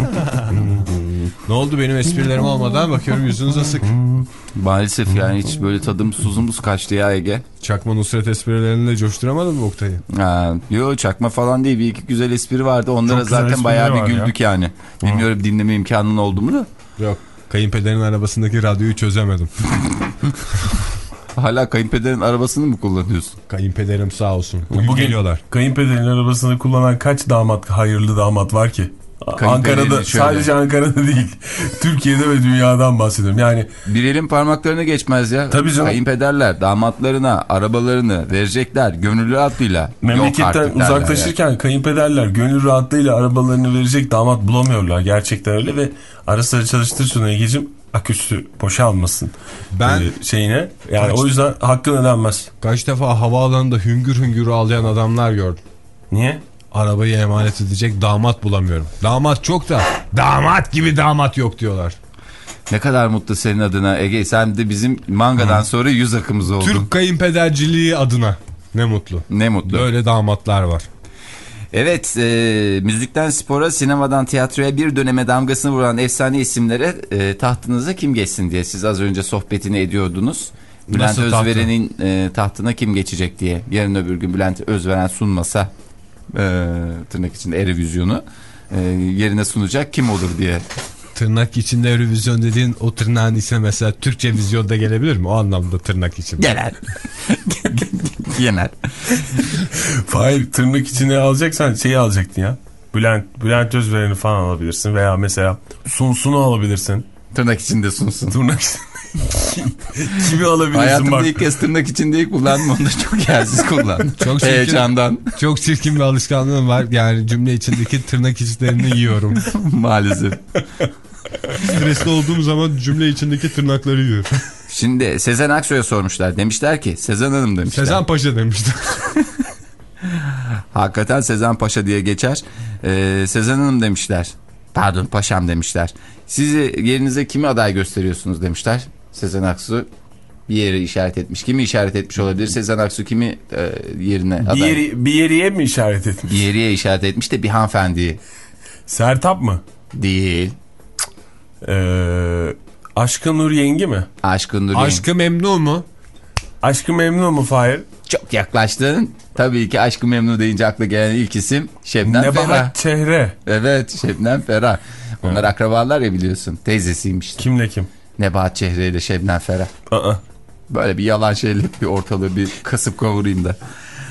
Ne oldu, benim esprilerim olmadan bakıyorum yüzünüz asık. Maalesef yani hiç böyle tadım tuzumuz kaçtı ya Ege. Çakma Nusret esprilerini de coşturamadın mı Oktay'ı? Ha, yo çakma falan değil, bir iki güzel espri vardı, onlara Çok güzel zaten bayağı bir esprileri var güldük ya. Yani. Bilmiyorum dinleme imkanın oldu mu da. Yok. Kayınpederin arabasındaki radyoyu çözemedim. Hala kayınpederin arabasını mı kullanıyorsun? Kayınpederim sağ olsun. Bugün, Bugün geliyorlar. Kayınpederin arabasını kullanan kaç damat, hayırlı damat var ki? Kayınpederin Ankara'da, şöyle. sadece Ankara'da değil. Türkiye'de ve dünyadan bahsediyorum. Yani Bir elin parmaklarına geçmez ya. Tabii canım. Kayınpederler damatlarına arabalarını verecekler gönüllü rahatlığıyla. Yok memleketten artık derler uzaklaşırken ya. kayınpederler gönül rahatlığıyla arabalarını verecek damat bulamıyorlar. Gerçekten öyle ve ara sıra çalıştır şunu Ege'cim, aküsü boşalmasın. Ben Ee, şeyine. Yani Kaç- o yüzden hakkın ödenmez. kaç defa havaalanında hüngür hüngür ağlayan adamlar gördüm. Niye? Arabayı emanet edecek damat bulamıyorum. Damat çok da damat gibi damat yok diyorlar. Ne kadar mutlu senin adına Ege. Sen de bizim mangadan sonra yüz akımız oldun. Türk kayınpederciliği adına ne mutlu. Ne mutlu. Böyle damatlar var. Evet, e, müzikten spora, sinemadan tiyatroya bir döneme damgasını vuran efsane isimlere e, tahtınıza kim geçsin diye siz az önce sohbetini ediyordunuz. Bülent Nasıl tahtı? Özveren'in e, tahtına kim geçecek diye. Yarın öbür gün Bülent Özveren sunmasa e, tırnak içinde Eurovision'u e, yerine sunacak kim olur diye. Tırnak içinde Eurovision dediğin o tırnağın içine mesela Türkçe vizyonda gelebilir mi? O anlamda tırnak içinde. Genel. Genel. Hayır, tırnak içine alacaksan şeyi alacaktın ya. Bülent, Bülent Özveren'i falan alabilirsin veya mesela Sunsun'u alabilirsin. Tırnak içinde sunsun. Tırnak kimi alabilirsin Hayatımda bak. ilk kez tırnak içindeyi kullandım. Onu da çok yersiz kullandım. Çok çirkin. Heyecandan. Çok çirkin bir alışkanlığım var. Yani cümle içindeki tırnak içlerini yiyorum. Maalesef. Stresli olduğum zaman cümle içindeki tırnakları yiyorum. Şimdi Sezen Aksu'ya sormuşlar. Demişler ki Sezen Hanım demişler. Sezen Paşa demiştim. Hakikaten Sezen Paşa diye geçer. Ee, Sezen Hanım demişler. Pardon Paşam demişler. Siz yerinize kimi aday gösteriyorsunuz demişler. Sezen Aksu bir yeri işaret etmiş. Kimi işaret etmiş olabilir? Sezen Aksu kimi e, yerine aday? Bir, yeri, bir yeriye mi işaret etmiş? Bir yeriye işaret etmiş de bir hanımefendiyi. Sertap mı? Değil. Ee, Aşkı Nur Yengi mi? Aşkın Nuri. Aşkı Memnu mu? Aşkı Memnu mu Fahir? Çok yaklaştın. Tabii ki Aşkı Memnu deyince akla gelen ilk isim Şebnem Ferah. Nebahat Çehre. Evet, Şebnem Ferah. Onlar akrabalar ya biliyorsun. Teyzesiymiş. Kimle kim? Nebahat Çehre ile Şebnem Ferah. Aa. Böyle bir yalan şeyle bir ortalığı bir kasıp kavurayım da.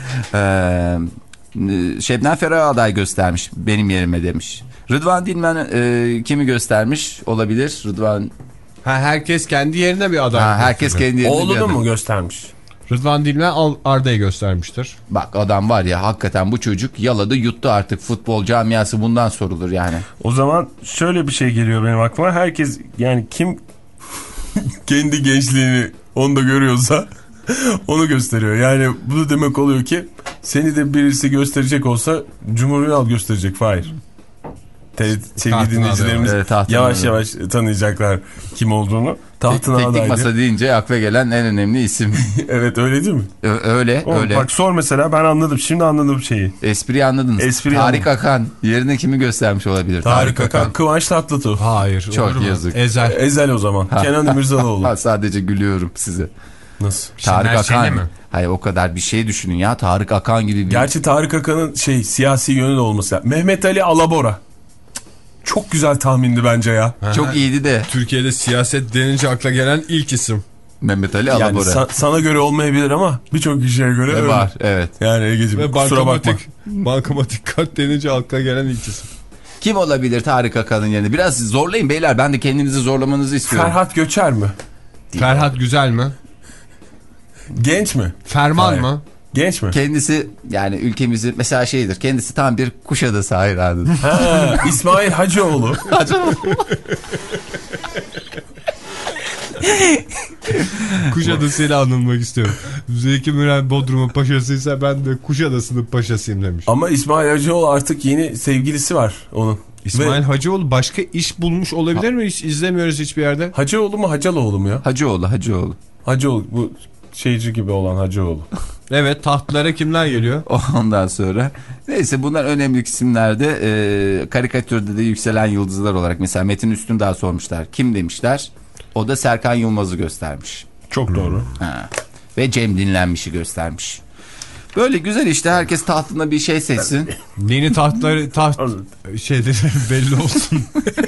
Ee, Şebnem Ferah aday göstermiş. Benim yerime demiş. Rıdvan Dilmen e, kimi göstermiş olabilir? Rıdvan. Ha, herkes kendi yerine bir aday. Ha, herkes kendi yerine bir Oğlunu aday. mu göstermiş? Rıdvan Dilmen Arda'yı göstermiştir. Bak adam var ya hakikaten bu çocuk yaladı yuttu artık, futbol camiası bundan sorulur yani. O zaman şöyle bir şey geliyor benim aklıma. Herkes yani kim kendi gençliğini onda görüyorsa onu gösteriyor. Yani bu da demek oluyor ki seni de birisi gösterecek olsa Cumhuriyet gösterecek Fahir. Te- sevgili Tahtın dinleyicilerimiz adayı. Evet, tahtın yavaş adayı. yavaş tanıyacaklar kim olduğunu. Tahtın Teknik adaydı. masa deyince akla gelen en önemli isim. Evet, öyle değil mi? Ö- öyle Oğlum, öyle. Bak sor mesela, ben anladım. Şimdi anladım şeyi. Espriyi anladınız. Espriyi Tarık anladım. Akan yerine kimi göstermiş olabilir? Tarık Akan. Kıvanç Tatlıtuğ. Hayır. Çok olur mu? yazık. Ezel. Ezel o zaman. Kenan İmirzalıoğlu. Ha, sadece gülüyorum size. Nasıl? Tarık Şener Şen'e Akan. mi? Hayır, o kadar bir şey düşünün ya. Tarık Akan gibi bir... Gerçi Tarık Akan'ın şey siyasi yönü de olması lazım. Mehmet Ali Alabora. Çok güzel tahmindi bence ya. Çok iyiydi de. Türkiye'de siyaset denince akla gelen ilk isim. Mehmet Ali Yani Alabora. sa- sana göre olmayabilir ama birçok kişiye göre E, öyle. var evet. Yani Ege'ciğim Ve kusura bakma. bankamatik, bankamatik kart denince akla gelen ilk isim. Kim olabilir Tarık Akan'ın yerine? Biraz zorlayın beyler. Ben de kendinizi zorlamanızı istiyorum. Ferhat Göçer mi? Ferhat Güzel mi? Genç mi? Ferman Hayır. mı? Genç mi? Kendisi yani ülkemizi mesela şeydir. Kendisi tam bir Kuşadası hayranıdır. Ha, İsmail Hacıoğlu. Kuşadası'yla anılmak istiyorum. Zeki Müren Bodrum'un paşasıysa ben de Kuşadası'nın paşasıyım demiş. Ama İsmail Hacıoğlu artık yeni sevgilisi var onun. İsmail Ve Hacıoğlu başka iş bulmuş olabilir mi? Hiç izlemiyoruz hiçbir yerde. Hacıoğlu mu Hacaloğlu mu ya? Hacıoğlu, Hacıoğlu. Hacıoğlu, bu şeyci gibi olan Hacıoğlu. Evet, tahtlara kimler geliyor? Ondan sonra neyse, bunlar önemli isimlerde. Ee, karikatürde de yükselen yıldızlar olarak mesela Metin Üstündağ sormuşlar. Kim demişler? O da Serkan Yılmaz'ı göstermiş. Çok doğru. Ha. Ve Cem Dinlenmiş'i göstermiş. Böyle güzel işte, herkes tahtında bir şey seçsin. Yeni tahtları taht şeyleri belli olsun.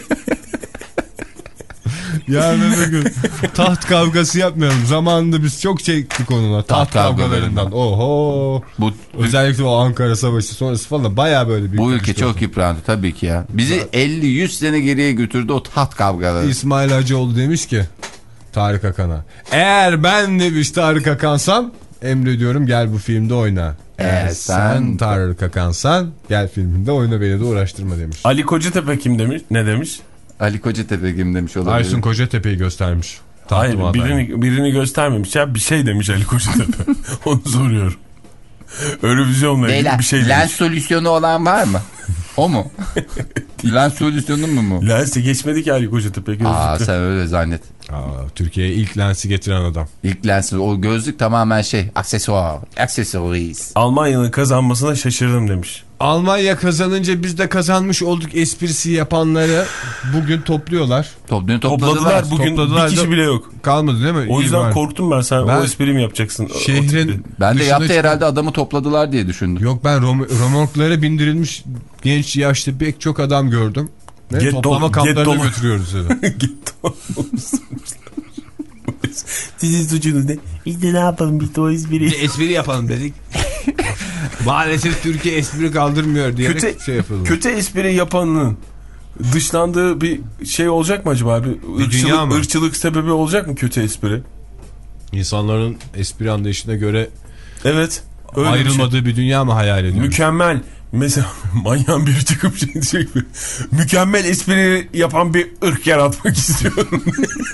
Yani bugün taht kavgası yapmayalım. Zamanında biz çok çektik onunla. Taht, Taht kavgalarından. kavgalarından. Oho. Bu Özellikle o Ankara Savaşı sonrası falan bayağı böyle bir... bu ülke çok yıprandı tabii ki ya. Bizi elli yüz sene geriye götürdü o taht kavgaları. İsmail Hacıoğlu demiş ki Tarık Akan'a, eğer ben demiş Tarık Akan'sam emrediyorum gel bu filmde oyna. Eğer sen, sen Tarık Akan'san gel filminde oyna, beni de uğraştırma demiş. Ali Kocatepe kim demiş? Ne demiş? Ali Kocatepe kim demiş olabilir? Aysun Kocatepe'yi göstermiş. Hayır, birini, birini göstermemiş ya, bir şey demiş Ali Kocatepe. Onu soruyorum. Eurovision'la ilgili Beyler, bir şey lens demiş. solüsyonu olan var mı? O mu? Lens solüsyonu mu mu? Lens'e geçmedi ki Ali Kocatepe gözlükte. Aa, sen öyle zannet. Aa, Türkiye'ye ilk lensi getiren adam. İlk lens, o gözlük tamamen şey, aksesuar, aksesuaries. Almanya'nın kazanmasına şaşırdım demiş. Almanya kazanınca biz de kazanmış olduk esprisi yapanları bugün topluyorlar. Topluyor, Topladılar, topladılar. bugün Topladılar bir kişi da- bile yok. Kalmadı değil mi? O İyi yüzden var. korktum ben, sen Ben o espriyi mi yapacaksın? O- o Şehrin... tipi. Ben de dışına yaptı çıkan- herhalde, adamı topladılar diye düşündüm. Yok, ben rom romorklara bindirilmiş genç yaşlı pek çok adam gördüm. Ve Get toplama dol- kamplarına get dol- götürüyoruz dedi. Git oğlum. Sizin suçunuz ne? Biz de ne yapalım, biz de o espriyi. Espri yapalım dedik. Maalesef Türkiye espri kaldırmıyor diyerek Kötü, şey yapalım. kötü espri yapanın dışlandığı bir şey olacak mı acaba? Bir, Bir dünya ırkçılık, mı? ırkçılık sebebi olacak mı kötü espri? İnsanların espri anlayışına göre Evet. Öyle bir şey. ayrılmadığı bir dünya mı hayal ediyoruz? Mükemmel. Mesela manyağın biri çıkıp şey diyecek mi? Mükemmel espri yapan bir ırk yaratmak istiyorum.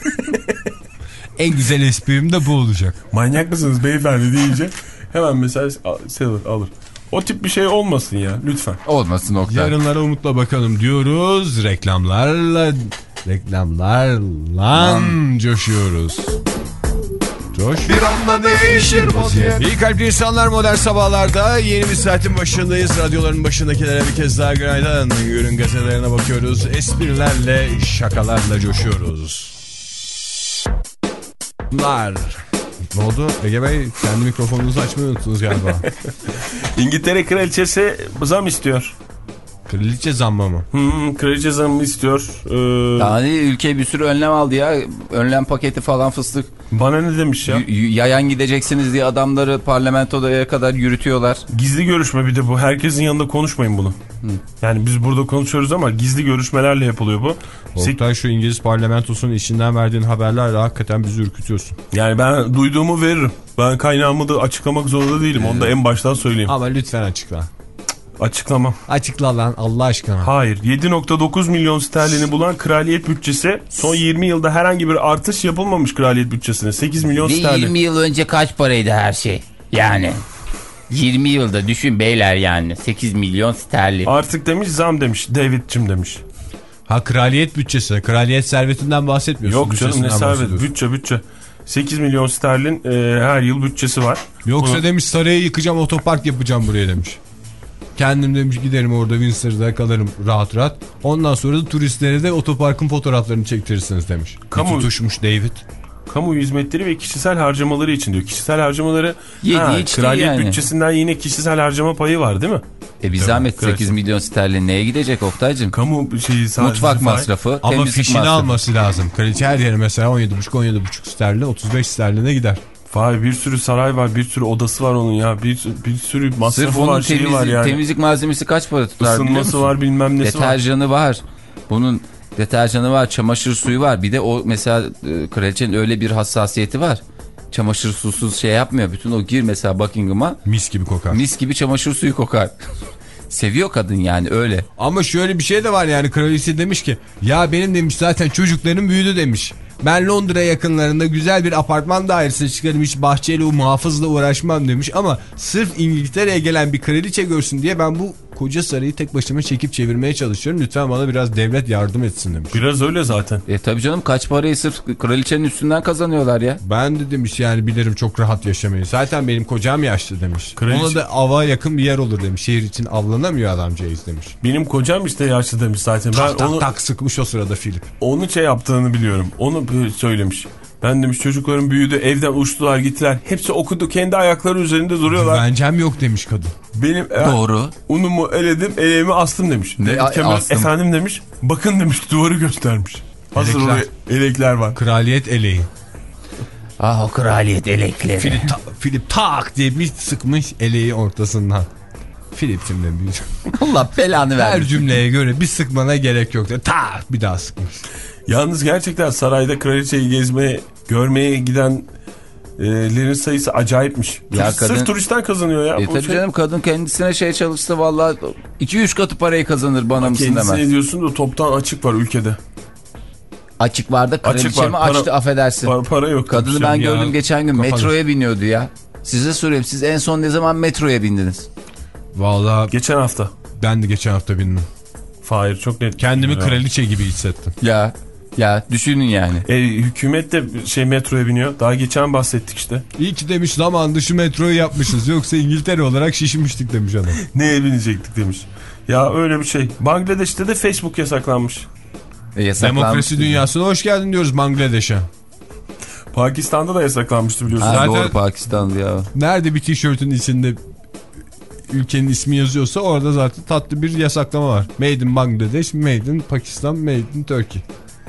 En güzel esprim de bu olacak. Manyak mısınız beyefendi deyince hemen mesela sever, alır. O tip bir şey olmasın ya lütfen. Olmasın Oktay. Yarınlara umutla bakalım diyoruz. Reklamlarla reklamlarla coşuyoruz. Coş. Bir anda değişir vaziyet. İyi kalpli insanlar, modern sabahlarda yeni bir saatin başındayız. Radyoların başındakilere bir kez daha günaydın. Günün gazetelerine bakıyoruz. Esprilerle, şakalarla coşuyoruz. Bunlar. Ne oldu Ege Bey? Kendi mikrofonunuzu açmayı unuttunuz galiba. İngiltere kraliçesi zam istiyor. Kraliçe zammı mı? Hmm, kraliçe zamı istiyor. Ee, Yani ülke bir sürü önlem aldı ya. Önlem paketi falan fıstık. bana ne demiş ya? Y- y- yayan gideceksiniz diye adamları parlamentoya kadar yürütüyorlar. Gizli görüşme bir de bu. Herkesin yanında konuşmayın bunu. Yani biz burada konuşuyoruz ama gizli görüşmelerle yapılıyor bu. Oktay, şu İngiliz parlamentosunun içinden verdiğin haberlerle hakikaten bizi ürkütüyorsun. Yani ben duyduğumu veririm. Ben kaynağımı da açıklamak zorunda değilim. Onu da en baştan söyleyeyim. Ama lütfen açıkla. Açıklamam. Açıkla lan Allah aşkına. Hayır. yedi nokta dokuz milyon sterlini bulan kraliyet bütçesi, son yirmi yılda herhangi bir artış yapılmamış kraliyet bütçesine. sekiz milyon Ve sterlin. yirmi yıl önce kaç paraydı her şey? Yani yirmi yılda düşün beyler, yani sekiz milyon sterlin. Artık demiş zam demiş. David'cim demiş. Ha kraliyet bütçesi. Kraliyet servetinden bahsetmiyorsun. Yok canım ne servet? Bütçe bütçe. sekiz milyon sterlin e, her yıl bütçesi var. Yoksa Bunu... demiş sarayı yıkacağım, otopark yapacağım buraya demiş. Kendim demiş giderim orada Windsor'da kalırım rahat rahat. Ondan sonra da turistlere de otoparkın fotoğraflarını çektirirsiniz demiş. Kamu... Bir tutuşmuş David. Kamu hizmetleri ve kişisel harcamaları için diyor. Kişisel harcamaları ha, kraliyet yani. bütçesinden yine kişisel harcama payı var değil mi? E bir zahmet sekiz milyon sterlin neye gidecek Oktay'cığım? Kamu şeyi mutfak masrafı, ama fişini masrafı. alması lazım. Kraliçe her yere mesela on yedi buçuk on yedi buçuk sterlin, otuz beş sterline gider. Vay bir sürü saray var, bir sürü odası var onun ya. Bir, bir sürü masrafı var, şeyi temizlik, var yani. Temizlik malzemesi kaç para tutar biliyor musun? Isınması var, bilmem nesi Deterjanı var. var. Bunun deterjanı var, çamaşır suyu var. Bir de o mesela e, kraliçenin öyle bir hassasiyeti var. Çamaşır susuz şey yapmıyor. Bütün o gir mesela Buckingham'a. Mis gibi kokar. Mis gibi çamaşır suyu kokar. Seviyor kadın yani öyle. Ama şöyle bir şey de var yani kraliçe demiş ki ya benim demiş zaten çocuklarım büyüdü demiş. Ben Londra yakınlarında güzel bir apartman dairesi çıkarım, hiç bahçeyle o muhafızla uğraşmam demiş. Ama sırf İngiltere'ye gelen bir kraliçe görsün diye ben bu koca sarayı tek başıma çekip çevirmeye çalışıyorum. Lütfen bana biraz devlet yardım etsin demiş. Biraz öyle zaten. E tabii canım, kaç parayı sırf kraliçenin üstünden kazanıyorlar ya. Ben de demiş yani bilirim çok rahat yaşamayı. Zaten benim kocam yaşlı demiş. Kraliçe... Ona da ava yakın bir yer olur demiş. Şehir için avlanamıyor adamcağız demiş. Benim kocam işte yaşlı demiş zaten. Tak ben tak onu... tak sıkmış o sırada Philip. Onu şey yaptığını biliyorum. Onu söylemiş. Ben demiş çocukların büyüdü, evden uçtular gittiler. Hepsi okudu, kendi ayakları üzerinde duruyorlar. Güvencem yok demiş kadın. Benim Doğru. E, unumu eledim, eleğimi astım demiş. Ne, Demiş, Kemal, astım. efendim demiş. Bakın demiş, duvarı göstermiş. Hazır Elekler. oraya elekler var. Kraliyet eleği. Ah o kraliyet elekleri. Philip, ta Philip tak diye bir sıkmış eleği ortasından. Philip'cim demiş. Allah belanı Her vermiş. cümleye göre bir sıkmana gerek yok. Tak bir daha sıkmış. Yalnız gerçekten sarayda kraliçeyi gezmeye, görmeye gidenlerin sayısı acayipmiş. Ya Turist, kadın- Sırf turistten kazanıyor ya. E Bu tabii şey... canım, kadın kendisine şey çalışsa vallahi iki üç katı parayı kazanır, bana mısın Kendisine demez. diyorsun da toptan açık var ülkede. Açık vardı, kraliçe Açık var, mi para- açtı affedersin. Para, para yok. Kadını ben ya, gördüm geçen gün, kafanız. metroya biniyordu ya. Size soruyorum, siz en son ne zaman metroya bindiniz? Vallahi Geçen hafta. ben de geçen hafta bindim. Fahir çok net. Kendimi Ya. kraliçe gibi hissettim. Ya ya düşünün yani. E, hükümet de şey metroya biniyor. Daha geçen bahsettik işte. İyi ki demiş zaman dışı metroyu yapmışız. Yoksa İngiltere olarak şişmiştik demiş adam. Neye binecektik demiş. Ya öyle bir şey. Bangladeş'te de Facebook yasaklanmış. E, yasaklanmış. Demokrasi dünyasına hoş geldin diyoruz Bangladeş'e. Pakistan'da da yasaklanmıştı biliyorsun. Ha, Zaten- doğru, Pakistan'dı ya. Nerede bir tişörtün içinde ülkenin ismi yazıyorsa orada zaten tatlı bir yasaklama var. Made in Bangladesh, Made in Pakistan, Made in Turkey.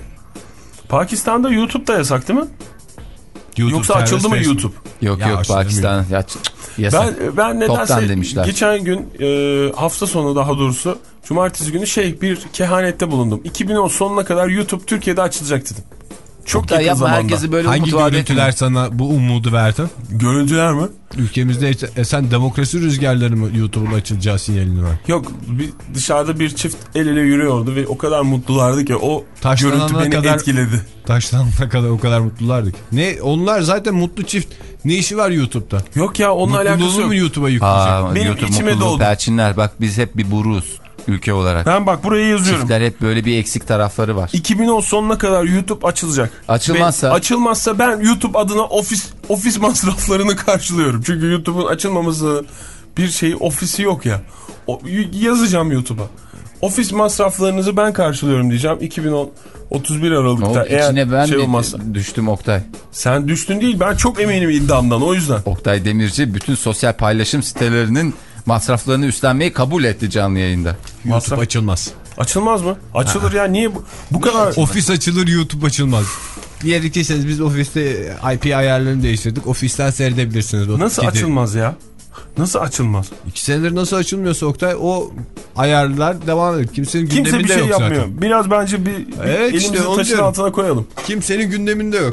Pakistan'da YouTube'da yasak değil mi? YouTube, Yoksa açıldı mı Facebook. YouTube? Yok Ya yok, açılmıyor. Pakistan ya, cık, cık, yasak. Ben ben Toptan nedense demişler. geçen gün e, hafta sonu daha doğrusu cumartesi günü şey bir kehanette bulundum. iki bin on sonuna kadar YouTube Türkiye'de açılacak dedim. Çok Çok da yakın yapma, zamanda. herkesi böyle Hangi umut vaat görüntüler etme. sana bu umudu verdi? Görüntüler mi? Ülkemizde esen demokrasi rüzgarları mı YouTube'un açılacağı sinyalini var? Yok, bir, dışarıda bir çift el ele yürüyordu ve o kadar mutlulardı ki o Taşlanana görüntü beni kadar- etkiledi. Taşlanana kadar o kadar mutlulardık. Ne onlar zaten mutlu çift. Ne işi var YouTube'da? Yok ya, onunla alakası Mutluluğunu yok. mu YouTube'a yükleyecek? Aa, Benim YouTube içime mutluluğu doğdu. perçinler. Bak biz hep bir buruz ülke olarak. Ben bak buraya yazıyorum. Çiftler hep böyle bir eksik tarafları var. iki bin on sonuna kadar YouTube açılacak. Açılmazsa? Ve açılmazsa ben YouTube adına ofis ofis masraflarını karşılıyorum. Çünkü YouTube'un açılmaması bir şey, ofisi yok ya. O, yazacağım YouTube'a. Ofis masraflarınızı ben karşılıyorum diyeceğim. iki bin on otuz bir Aralık'ta O, eğer içine ben şey de olmazsa. düştüm Oktay. Sen düştün değil, ben çok eminim iddiamdan, o yüzden. Oktay Demirci bütün sosyal paylaşım sitelerinin masraflarını üstlenmeyi kabul etti canlı yayında. YouTube Masraf- açılmaz. Açılmaz mı? Açılır ya, niye bu, bu kadar... Ofis açılır, YouTube açılmaz. Diğer ikisiniz biz ofiste I P ayarlarını değiştirdik. Ofisten seyredebilirsiniz. O Nasıl kedi. açılmaz ya? Nasıl açılmaz? İki senedir nasıl açılmıyorsa Oktay, o ayarlar devam ediyor. Kimsenin Kimse gündeminde bir şey yok yapmıyor. zaten. Biraz bence bir, bir Evet, elimizi işte onu taşın diyorum. altına koyalım. Kimsenin gündeminde yok.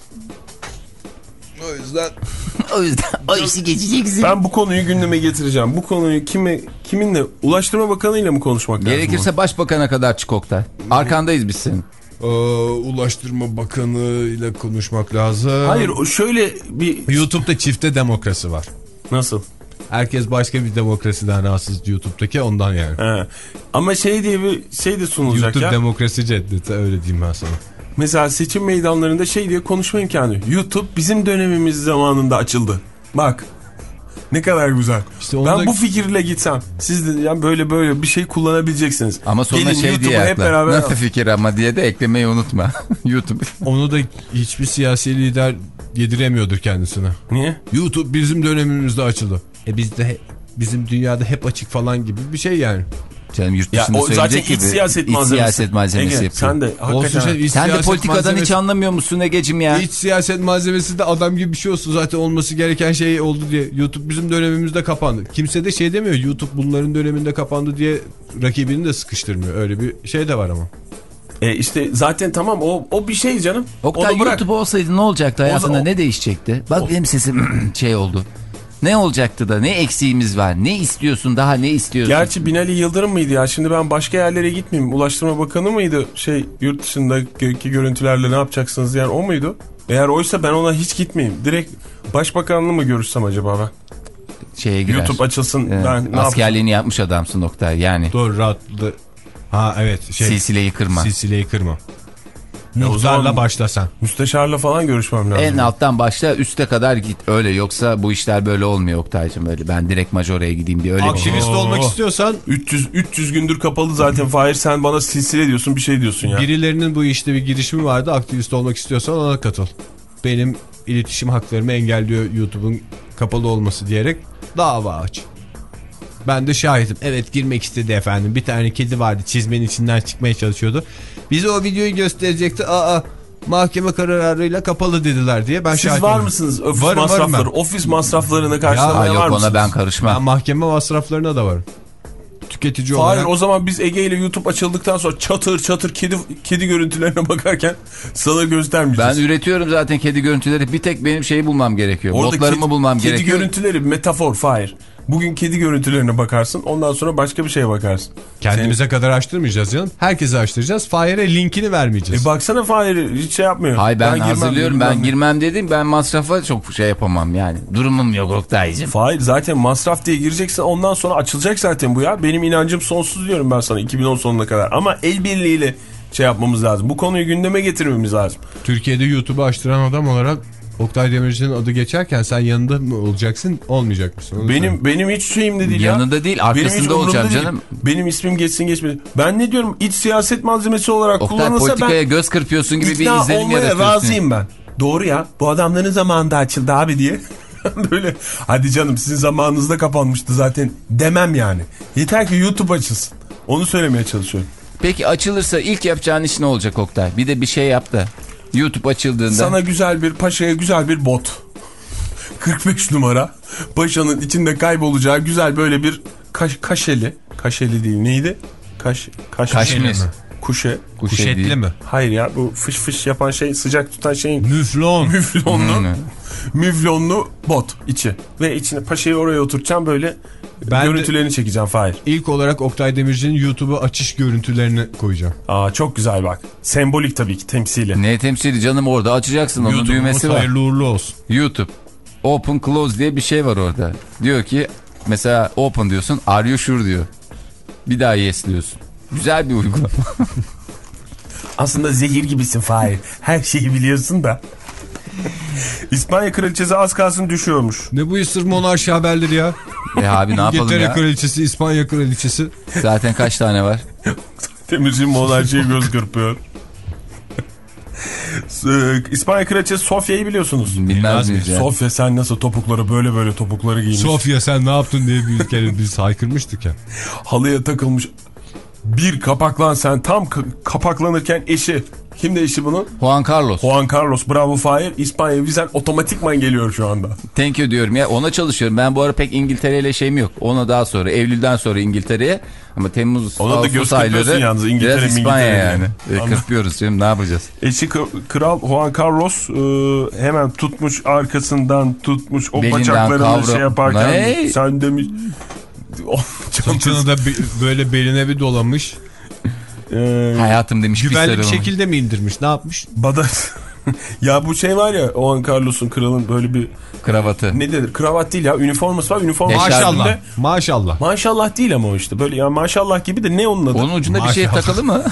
O yüzden O yüzden o işi geçeceksin. Ben bu konuyu gündeme getireceğim. Bu konuyu kime, kiminle? Ulaştırma Bakanı ile mi konuşmak lazım? Gerekirse başbakana kadar çık Oktay. Arkandayız biz senin. Ee, Ulaştırma Bakanı ile konuşmak lazım. Hayır, o şöyle bir... YouTube'da çifte demokrasi var. Nasıl? Herkes başka bir demokrasiden rahatsız YouTube'daki, ondan yani. He. Ama şey diye bir şey de sunulacak YouTube ya. demokrasi ceddeti, öyle diyeyim ben sana. Mesela seçim meydanlarında şey diye konuşma imkanı. YouTube bizim dönemimiz zamanında açıldı. Bak. Ne kadar güzel. İşte ben da... bu fikirle gitsem siz de yani böyle böyle bir şey kullanabileceksiniz. Ama sonra Gelin şey YouTube'u diye hep ekle. beraber... Nasıl fikir ama diye de eklemeyi unutma. YouTube. Onu da hiçbir siyasi lider yediremiyordur kendisine. Niye? YouTube bizim dönemimizde açıldı. E bizde bizim dünyada hep açık falan gibi bir şey yani. Canım yurt Ya dışında o zaten söyleyecek iç gibi. siyaset İç malzemesi. siyaset malzemesi Ege, yapıyor. sen de Olsun hakikaten. canım, iç Sen de siyaset politikadan malzemesi... hiç anlamıyor musun Egeciğim ya? İç siyaset malzemesi de adam gibi bir şey olsun, zaten olması gereken şey oldu diye. YouTube bizim dönemimizde kapandı. Kimse de şey demiyor, YouTube bunların döneminde kapandı diye rakibini de sıkıştırmıyor. Öyle bir şey de var ama. E işte zaten tamam o o bir şey canım. Oktay, YouTube olsaydı ne olacaktı hayatında, o, ne değişecekti? Bak o, benim sesim şey oldu. Ne olacaktı da, ne eksiğimiz var, ne istiyorsun, daha ne istiyorsun? Gerçi Binali Yıldırım mıydı ya? Şimdi ben başka yerlere gitmeyeyim. Ulaştırma Bakanı mıydı? Şey, yurt dışındaki görüntülerle ne yapacaksınız yani, o muydu? Eğer oysa ben ona hiç gitmeyeyim. Direkt Başbakanlığı mı görüşsem acaba ben? Şeye girer. YouTube açılsın. Evet. Ben ne askerliğini yapmış adamsın Oktay yani. Doğru, rahatlı. Ha evet. Şey, silsileyi kırma. Silsileyi kırma. Ya Muhtarla başla sen. Müsteşarla falan görüşmem lazım. En alttan başla, üste kadar git. Öyle, yoksa bu işler böyle olmuyor Oktay'cığım. Böyle ben direkt majoraya gideyim diye öyle bir şey. Aktivist olmak istiyorsan üç yüz üç yüz gündür kapalı zaten Fahir, sen bana silsile diyorsun, bir şey diyorsun ya. birilerinin bu işte bir girişimi vardı. Aktivist olmak istiyorsan ona katıl. Benim iletişim haklarımı engelliyor YouTube'un kapalı olması diyerek dava aç. Ben de şahidim. Evet, girmek istedi efendim. Bir tane kedi vardı, çizmenin içinden çıkmaya çalışıyordu. Bize o videoyu gösterecekti. Aa, mahkeme kararıyla kapalı dediler diye. Ben Siz şahidim. var mısınız ofis varım, masrafları? varım Ofis masraflarına Ya, karşılamaya yok, var ona mısınız? ben karışmam. Ben mahkeme masraflarına da varım. Tüketici Hayır, olarak. o zaman biz Ege ile YouTube açıldıktan sonra çatır çatır kedi kedi görüntülerine bakarken sana göstermeyeceğiz. Ben üretiyorum zaten kedi görüntüleri. Bir tek benim şeyi bulmam gerekiyor. Orada Botlarımı kedi, bulmam kedi gerekiyor. Kedi görüntüleri metafor Fahir. Bugün kedi görüntülerine bakarsın, ondan sonra başka bir şeye bakarsın. Kendimize Senin... kadar açtırmayacağız canım. Herkese açtıracağız. Fahir'e linkini vermeyeceğiz. E baksana Fahir hiç şey yapmıyor. Hayır, ben, ben hazırlıyorum. girmem, Ben girmem dedim. Ben masrafa çok şey yapamam yani. Durumum yok Oktay'cığım. Fahir zaten masraf diye gireceksin, ondan sonra açılacak zaten bu ya. Benim inancım sonsuz diyorum ben sana, iki bin on sonuna kadar. Ama el birliğiyle şey yapmamız lazım. Bu konuyu gündeme getirmemiz lazım. Türkiye'de YouTube'u açtıran adam olarak Oktay Demirci'nin adı geçerken sen yanında mı olacaksın, olmayacak mısın? Onu Benim söyle. benim hiç şeyim de değil ya. Yanında değil, Benim hiç arkasında umurumda olacağım değil. canım. Benim ismim geçsin geçmedi. Ben ne diyorum, iç siyaset malzemesi olarak Oktay, kullanılsa politikaya ben göz kırpıyorsun gibi bir ikna izlenim olmaya yaratıyorsun. razıyım ben. Doğru ya, bu adamların zamanında açıldı abi diye. Böyle hadi canım sizin zamanınızda kapanmıştı zaten demem yani. Yeter ki YouTube açılsın. Onu söylemeye çalışıyorum. Peki açılırsa ilk yapacağın iş ne olacak Oktay? Bir de bir şey yap da. YouTube açıldığında. Sana güzel bir, paşaya güzel bir bot. kırk beş numara. Paşanın içinde kaybolacağı güzel böyle bir kaş, kaşeli. Kaşeli değil, neydi? Kaş, kaş, Kaşmir. Kuşe. Kuşetli mi? Hayır ya, bu fış fış yapan şey, sıcak tutan şeyin. Müflon. Müflonlu. Hmm. Müflonlu bot içi. Ve içine paşayı oraya oturtacağım, böyle Ben görüntülerini çekeceğim Fahir. İlk olarak Oktay Demirci'nin YouTube'u açış görüntülerini koyacağım. Aa, çok güzel bak. Sembolik tabii ki, temsili. Ne temsili canım, orada açacaksın, onun düğmesi var. Hayırlı uğurlu olsun. YouTube. Open close diye bir şey var orada. Diyor ki mesela open diyorsun, are you sure diyor. Bir daha yes diyorsun. Güzel bir uygulama. Aslında zehir gibisin Fahir. Her şeyi biliyorsun da. İspanya kraliçesi az kalsın düşüyormuş. Ne bu sırf monarşi haberleri ya? E abi ne yapalım İngiltere ya? kraliçesi, İspanya kraliçesi. Zaten kaç tane var? Demirciğim monarşiye göz kırpıyor. İspanya kraliçesi Sofya'yı biliyorsunuz. Bilmez miyiz ya? Sofya, sen nasıl topukları, böyle böyle topukları giymiş. Sofya sen ne yaptın diye bir kere biz haykırmıştık ya. Halıya takılmış. Bir kapaklan sen, tam kapaklanırken eşi. Kimdi eşi bunun? Juan Carlos. Juan Carlos, bravo Fahir. İspanya vizen otomatikman geliyor şu anda. Thank you diyorum ya, ona çalışıyorum. Ben bu ara pek İngiltere ile şeyim yok. Ona daha sonra, Eylül'den sonra İngiltere'ye. Ama Temmuz, Ona da göz kırpıyorsun yalnız, İngiltere, biraz İspanya İngiltere yani. yani. E, kırpıyoruz şimdi, ne yapacağız? Eşi Kral Juan Carlos e, hemen tutmuş arkasından, tutmuş o Belinden bacaklarını kavra... şey yaparken Ne? sen demiş. Saçını da böyle beline bir dolamış. Ee, Hayatım demiş. Güvenli bir sarılma. şekilde mi indirmiş? Ne yapmış? Bada, Ya bu şey var ya, Juan Carlos'un, kralın böyle bir Kravatı. ne denir? Kravat değil ya, üniforması var. Üniforma Maşallah. üstünde- Maşallah. Maşallah değil ama o işte. Böyle ya, maşallah gibi de ne onun adı? Onun ucunda bir şey Maşallah. takılı mı?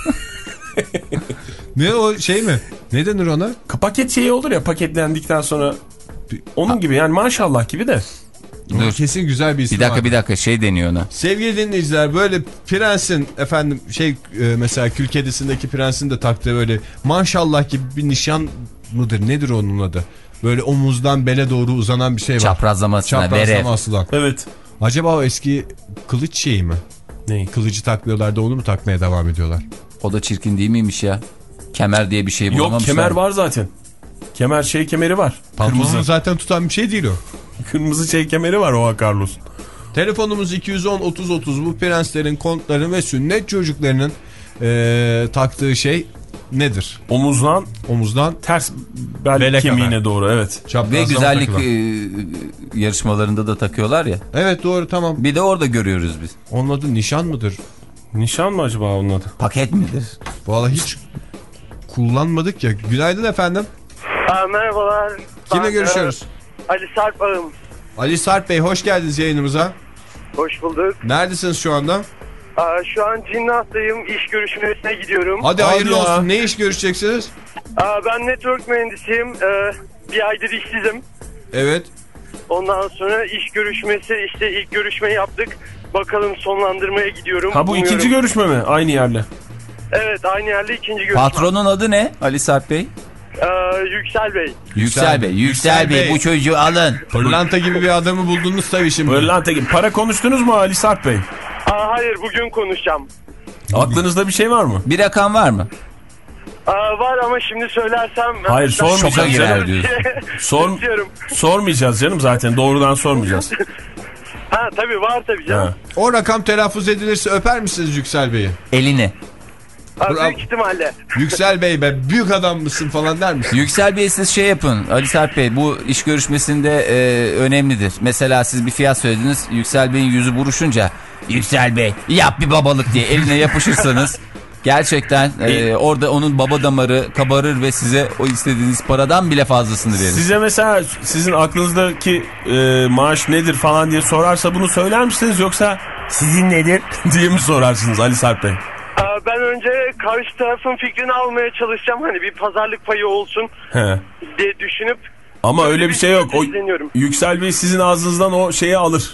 Ne o şey mi? Ne denir ona? Paket şeyi olur ya, paketlendikten sonra onun gibi yani, maşallah gibi de. Dur. Kesin güzel bir isim Bir dakika var. bir dakika şey deniyor ona. Sevgili dinleyiciler, böyle prensin efendim şey e, mesela Kül Kedisi'ndeki prensin de taktığı böyle maşallah gibi bir nişan mıdır nedir onun adı? Böyle omuzdan bele doğru uzanan bir şey var. Çaprazlamasına verev. Çaprazlama asılan. Evet. Acaba o eski kılıç şeyi mi? Ne? Kılıcı taklıyorlar da onu mu takmaya devam ediyorlar? O da çirkin değil miymiş ya? Kemer diye bir şey Yok, bulamamışlar. kemer var zaten. Kemer şey kemeri var. Pantolonu Kırmızı. zaten tutan bir şey değil o. Kırmızı şey kemeri var Juan Carlos. Telefonumuz iki yüz on otuz otuz. Bu prenslerin, kontların ve sünnet çocuklarının e, taktığı şey nedir? Omuzdan Omuzdan ters bel Bele kemiğine kadar. doğru, evet. çaprazlama Ve güzellik takılan. e, yarışmalarında da takıyorlar ya. Evet doğru, tamam. Bir de orada görüyoruz biz. Onun adı nişan mıdır? Nişan mı acaba onun adı? Paket midir? Vallahi hiç kullanmadık ya. Günaydın efendim. Aa, merhabalar. Kimle Ben, görüşüyoruz? e, Ali Sarp Ağım. Ali Sarp Bey, hoş geldiniz yayınımıza. Hoş bulduk. Neredesiniz şu anda? Aa, şu an Cinnah'tayım. İş görüşmesine gidiyorum. Hadi Hadi hayırlı ya. olsun. Ne iş görüşeceksiniz? Aa, ben network mühendisiyim. Ee, bir aydır işsizim. Evet. Ondan sonra iş görüşmesi, işte ilk görüşmeyi yaptık. Bakalım sonlandırmaya gidiyorum. Ha bu Umuyorum. ikinci görüşme mi? Aynı yerle. Evet, aynı yerde ikinci görüşme. Patronun adı ne Ali Sarp Bey? Ee, Yüksel Bey. Yüksel Bey. Yüksel Yüksel Bey Bey. bu çocuğu alın. Pırlanta gibi bir adamı buldunuz tabii şimdi. Pırlanta gibi. Para konuştunuz mu Ali Sarp Bey? Aa, hayır, bugün konuşacağım. Aklınızda bir şey var mı? Bir rakam var mı? Aa, var ama şimdi söylersem... Hayır, Ben- sormayacağız Şoka girer canım. diyorsun. Sor, İstiyorum. sormayacağız canım zaten. Doğrudan sormayacağız. Ha tabii, var tabii canım. Ha. O rakam telaffuz edilirse öper misiniz Yüksel Bey'i? Elini. Ha, Bravo. büyük ihtimalle. Yüksel Bey be, büyük adam mısın falan der misin? Yüksel Bey siz şey yapın. Ali Sarp Bey bu iş görüşmesinde e, önemlidir. Mesela siz bir fiyat söylediniz. Yüksel Bey'in yüzü buruşunca Yüksel Bey yap bir babalık diye eline yapışırsanız gerçekten e, orada onun baba damarı kabarır ve size o istediğiniz paradan bile fazlasını verir. Size mesela sizin aklınızdaki e, maaş nedir falan diye sorarsa bunu söyler misiniz, yoksa sizin nedir diye mi sorarsınız Ali Sarp Bey? Aa, ben önce karşı tarafın fikrini almaya çalışacağım. Hani bir pazarlık payı olsun He. diye düşünüp. Ama öyle bir şey yok. O, İzleniyorum. Yüksel Bey sizin ağzınızdan o şeyi alır.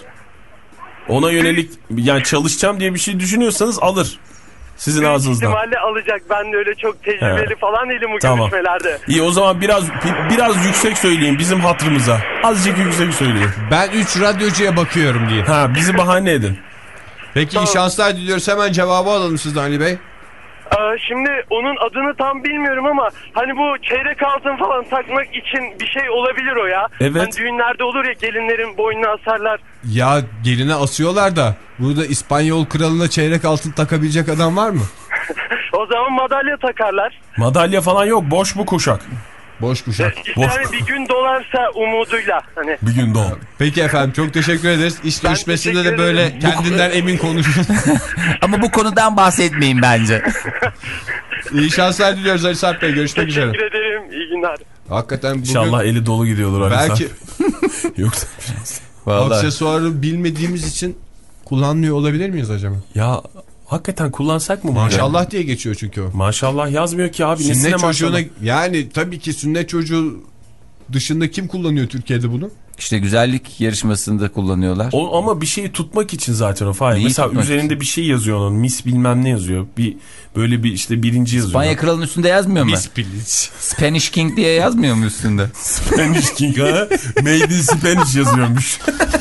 Ona yönelik yani çalışacağım diye bir şey düşünüyorsanız alır. Sizin Büyük ağzınızdan. ihtimalle alacak. Ben de öyle çok tecrübeli He. falan değilim bu Tamam. görüşmelerde. İyi, o zaman biraz biraz yüksek söyleyin bizim hatırımıza. Azıcık yüksek söyleyin. Ben üç radyocuya bakıyorum diye. Ha, bizi bahane edin. Peki iyi şanslar diliyoruz. Hemen cevabı alalım sizden Ali Bey. Aa, şimdi onun adını tam bilmiyorum ama hani bu çeyrek altın falan takmak için bir şey olabilir o ya. Evet. Hani düğünlerde olur ya, gelinlerin boynuna asarlar. Ya geline asıyorlar da burada İspanyol kralına çeyrek altın takabilecek adam var mı? O zaman madalya takarlar. Madalya falan yok, boş bu kuşak. Boş kuşak. İşte hani bir gün dolarsa umuduyla hani. Bir gün doğ. Peki efendim, çok teşekkür ederiz. İş Ben görüşmesinde de teşekkür böyle ederim. kendinden emin konuşun. Ama bu konudan bahsetmeyin bence. İyi şanslar diliyoruz Ali Sarp Bey. Görüşmek üzere. Teşekkür ederim. İyi günler. Hakikaten bugün İnşallah eli dolu gidiyordur Ali belki Sarp. Yoksa Vallahi. aksesuarı bilmediğimiz için kullanmıyor olabilir miyiz acaba? ya hakikaten kullansak mı bunu? Maşallah diye geçiyor çünkü o. Maşallah yazmıyor ki abi. Nesine Sünnet çocuğuna maşallah? yani tabii ki sünnet çocuğu dışında kim kullanıyor Türkiye'de bunu? İşte güzellik yarışmasında kullanıyorlar. O, ama bir şeyi tutmak için zaten o Fahir. Neyi Mesela tutmak üzerinde bir şey yazıyor onun. Mis bilmem ne yazıyor. Bir böyle bir işte birinci yazıyor. İspanya kralının üstünde yazmıyor mu? Piliç. Spanish King diye yazmıyor mu üstünde? Spanish King ha. Made in Spanish yazıyormuş.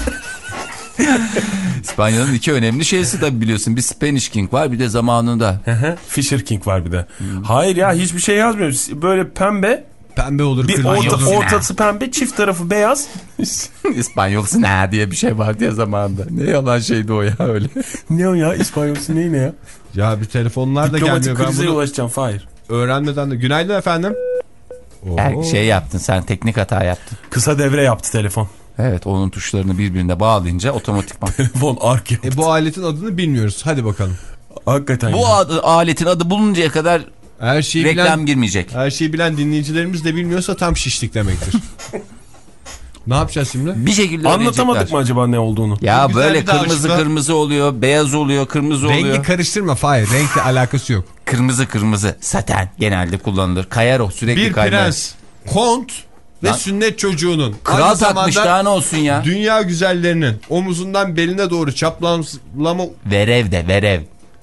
İspanya'nın iki önemli şeysi tabii biliyorsun. Bir Spanish King var, bir de zamanında. Fisher King var bir de. Hayır ya, hiçbir şey yazmıyor. Böyle pembe. Pembe olur, Bir kırmızı orta, olur. ortası pembe, çift tarafı beyaz. İspanyolsun ha diye bir şey vardı ya zamanında. Ne yalan şeydi o ya öyle. Ne o ya? İspanyolsu ne ne ya? Ya bir telefonlar da Diplomatik gelmiyor. Ben krize bunu ulaşacağım Fahir. öğrenmeden de. Günaydın efendim. Her Oo. şey yaptın sen, teknik hata yaptın. Kısa devre yaptı telefon. Evet, onun tuşlarını birbirine bağlayınca otomatikman. Telefon ark yaptı. E bu aletin adını bilmiyoruz. Hadi bakalım. Hakikaten. Bu ya. adı, aletin adı bulununcaya kadar Her şeyi Reklam bilen, girmeyecek. her şeyi bilen dinleyicilerimiz de bilmiyorsa tam şişlik demektir. Ne yapacağız şimdi? Bir şekilde Anlatamadık öğrenecekler. mı acaba ne olduğunu? Ya Güzel böyle bir daha kırmızı açıkla. kırmızı oluyor, beyaz oluyor, kırmızı oluyor. Rengi karıştırma Fahir. Renkle alakası yok. Kırmızı kırmızı. Saten genelde kullanılır. Kayar o sürekli Bir kaynar. prens, kont ve Lan. sünnet çocuğunun Kral aynı takmış zamanda daha ne olsun ya. dünya güzellerinin omuzundan beline doğru çaprazlama... Verev de verev.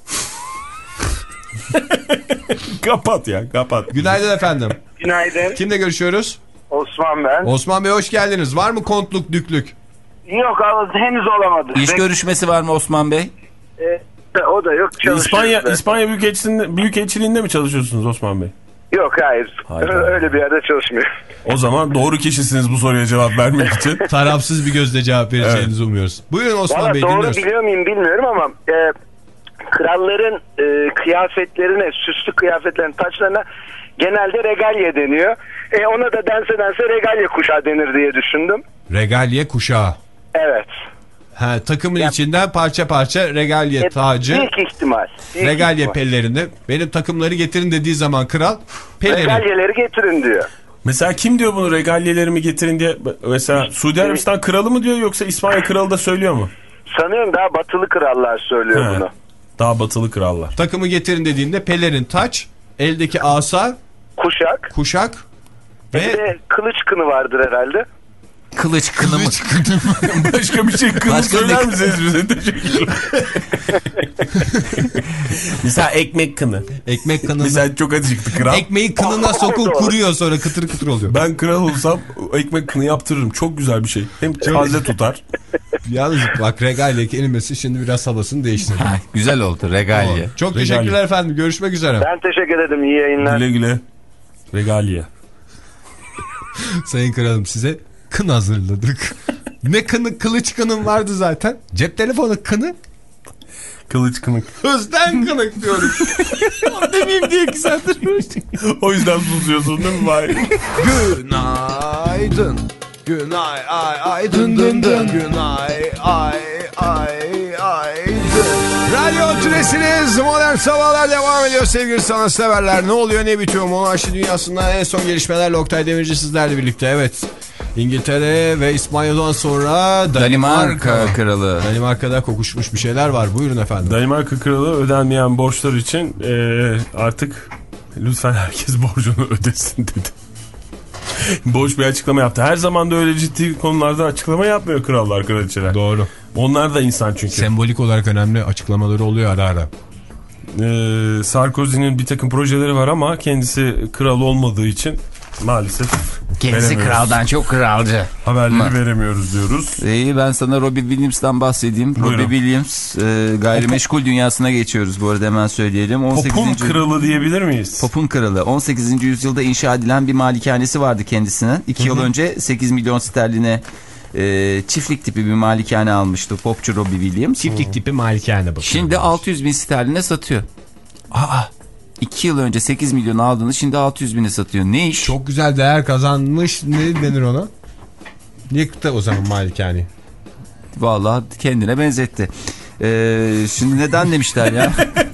Kapat ya kapat. Günaydın efendim. Günaydın. Kimle görüşüyoruz? Osman ben. Osman Bey hoş geldiniz. Var mı kontluk, düklük? Yok abi henüz olamadı. İş görüşmesi var mı Osman Bey? Ee, o da yok. çalışıyoruz İspanya da. İspanya Büyükelçiliğinde, Büyükelçiliğinde mi çalışıyorsunuz Osman Bey? Yok hayır. Hayda. Öyle bir yerde çalışmıyorum. O zaman doğru kişisiniz bu soruya cevap vermek için. Tarafsız bir gözle cevap vereceğinizi umuyoruz. Buyurun Osman Valla Bey doğru dinliyoruz. biliyor muyum bilmiyorum ama e, kralların e, kıyafetlerine, süslü kıyafetlerin taçlarına genelde regalye deniyor. E, ona da dense dense regalye kuşağı denir diye düşündüm. Regalye kuşağı. Evet. Ha, takımın içinden parça parça regalye E, tacı, büyük ihtimal. Büyük regalye ihtimal. pellerini. Benim takımları getirin dediği zaman kral pelerin. Regalyeleri getirin diyor. Mesela kim diyor bunu regalyelerimi getirin diye? Mesela Suudi Arabistan kralı mı diyor yoksa İspanya kralı da söylüyor mu? Sanıyorum daha batılı krallar söylüyor He. bunu. Daha batılı krallar. Takımı getirin dediğinde pelerin taç, eldeki asa, Kuşak. kuşak Bir ve de kılıç kını vardır herhalde. Kılıç kınımı. Başka bir şey kılı Başka söyler bir- misiniz bize? Teşekkürler. Mesela ekmek kını. ekmek kınına. Mesela çok acıktı kral. Ekmeği kınına sokup kuruyor sonra kıtır kıtır oluyor. Ben kral olsam ekmek kını yaptırırım. Çok güzel bir şey. Hem taze tutar. Yalnız bak regalye kelimesi şimdi biraz havasını değiştirdi. Ha, güzel oldu regalye. Çok Regalye. teşekkürler efendim. Görüşmek üzere. Ben teşekkür ederim. İyi yayınlar. Güle güle. Regalye. Sayın kralım size kın hazırladık. Ne kını? Kılıç kınım vardı zaten. Cep telefonu kını. Kılıç kınık. Özden kınık diyorum. Demeyeyim diye iki saattir O yüzden susuyorsun değil mi Bahir? Günaydın. Günay ay ay dın dın dın. Günay ay ay ay dın. Radyo Tülesi'niz Modern Sabahlar devam ediyor sevgili sanatseverler. Ne oluyor ne bitiyor monarşi dünyasından en son gelişmelerle Oktay Demirci sizlerle birlikte. Evet, İngiltere ve İspanya'dan sonra Danimarka. Danimarka kralı. Danimarka'da kokuşmuş bir şeyler var. Buyurun efendim. Danimarka kralı ödenmeyen borçlar için eee, artık lütfen herkes borcunu ödesin dedi. Boş bir açıklama yaptı. Her zaman da öyle ciddi konulardan açıklama yapmıyor krallar, kraliçeler. Doğru. Onlar da insan çünkü. Sembolik olarak önemli açıklamaları oluyor ara ara. Ee, Sarkozy'nin bir takım projeleri var ama kendisi kral olmadığı için maalesef Kendisi veremiyoruz. kraldan çok kralcı. Haberleri Ma- veremiyoruz diyoruz. İyi, ben sana Robbie Williams'tan bahsedeyim. Buyurun. Robbie Williams e, gayrimeşgul dünyasına geçiyoruz bu arada, hemen söyleyelim. on Pop'un sekizinci kralı diyebilir miyiz? Pop'un kralı. on sekizinci yüzyılda inşa edilen bir malikanesi vardı kendisine. iki yıl önce sekiz milyon sterline e, çiftlik tipi bir malikane almıştı popçu Robbie Williams. Çiftlik tipi malikane bakıyor. Şimdi altı yüz bin sterline satıyor. Aa. iki yıl önce sekiz milyon aldığını şimdi altı yüz bine satıyor. Ne iş? Çok güzel değer kazanmış. Ne denir ona? Yıktı o zaman malikane. Vallahi kendine benzetti. Ee, şimdi neden demişler ya?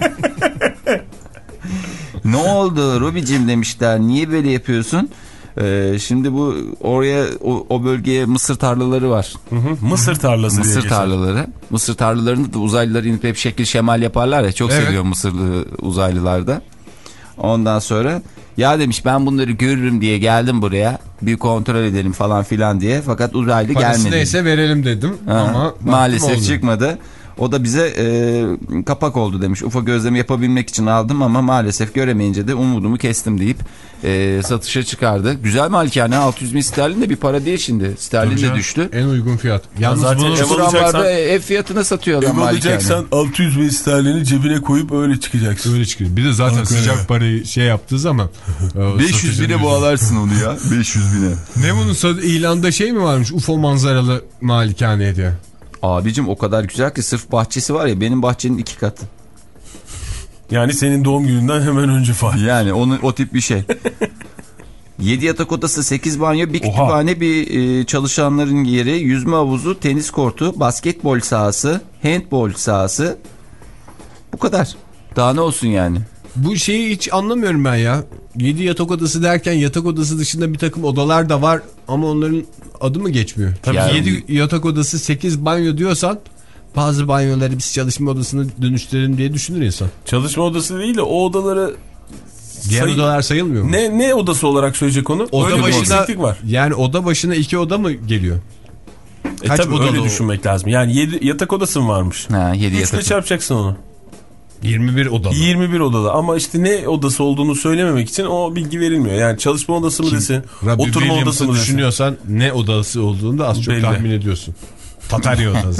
Ne oldu Robicim demişler. Niye böyle yapıyorsun? Ee, şimdi bu oraya o, o bölgeye mısır tarlaları var. Hı hı. Mısır tarlası diye Mısır geçer. tarlaları. Mısır tarlalarında da uzaylılar inip hep şekil şemal yaparlar ya. Çok Evet. seviyor Mısırlı uzaylılar da. Ondan sonra ya demiş ben bunları görürüm diye geldim buraya. Bir kontrol edelim falan filan diye. Fakat uzaylı Parası gelmedi. neyse verelim dedim. Ha, Ama maalesef oldu. çıkmadı. O da bize e, kapak oldu demiş. Ufa gözlemi yapabilmek için aldım ama maalesef göremeyince de umudumu kestim deyip e, satışa çıkardı. Güzel malikane, altı yüz bin sterlin de bir para değil şimdi. Sterlin de düştü. En uygun fiyat. Yalnız zaten bunu ev Şuramlarda alacaksan- ev fiyatına satıyor adam Ev malikane. alacaksan altı yüz bin sterlini cebine koyup öyle çıkacaksın. öyle çıkıyor. Bir de zaten Ankara'ya. sıcak parayı şey yaptığı zaman. beş yüz bine bağlarsın onu ya. beş yüz bine. Ne bunun sat- ilanda şey mi varmış? U F O manzaralı malikane diye. Abicim o kadar güzel ki sırf bahçesi var ya, benim bahçenin iki katı. Yani senin doğum gününden hemen önce falan. Yani onun o tip bir şey. yedi yatak odası, sekiz banyo, bir kütüphane, bir e, çalışanların yeri, yüzme havuzu, tenis kortu, basketbol sahası, handbol sahası. Bu kadar. Daha ne olsun yani? Bu şeyi hiç anlamıyorum ben ya. yedi yatak odası derken yatak odası dışında bir takım odalar da var ama onların adı mı geçmiyor? Tabii Yani- yedi yatak odası sekiz banyo diyorsan bazı banyoları biz çalışma odasına dönüştürelim diye düşünür insan. Çalışma odası değil de o odaları Diğer Sayı- odalar sayılmıyor mu? ne ne odası olarak söyleyecek onu? Oda Öyle bir başına, eksiklik var. yani oda başına iki oda mı geliyor? E Kaç tabii odalı öyle o? düşünmek lazım. Yani yedi yatak odası mı varmış? Ha, yedi Üçle yatak. çarpacaksın onu. yirmi bir odalı. yirmi bir odada ama işte ne odası olduğunu söylememek için o bilgi verilmiyor. Yani çalışma odası mı desin, Robbie oturma odası Williams'ı mı desin. düşünüyorsan ne odası olduğunu da az çok Belli. tahmin ediyorsun. Tatarya odası.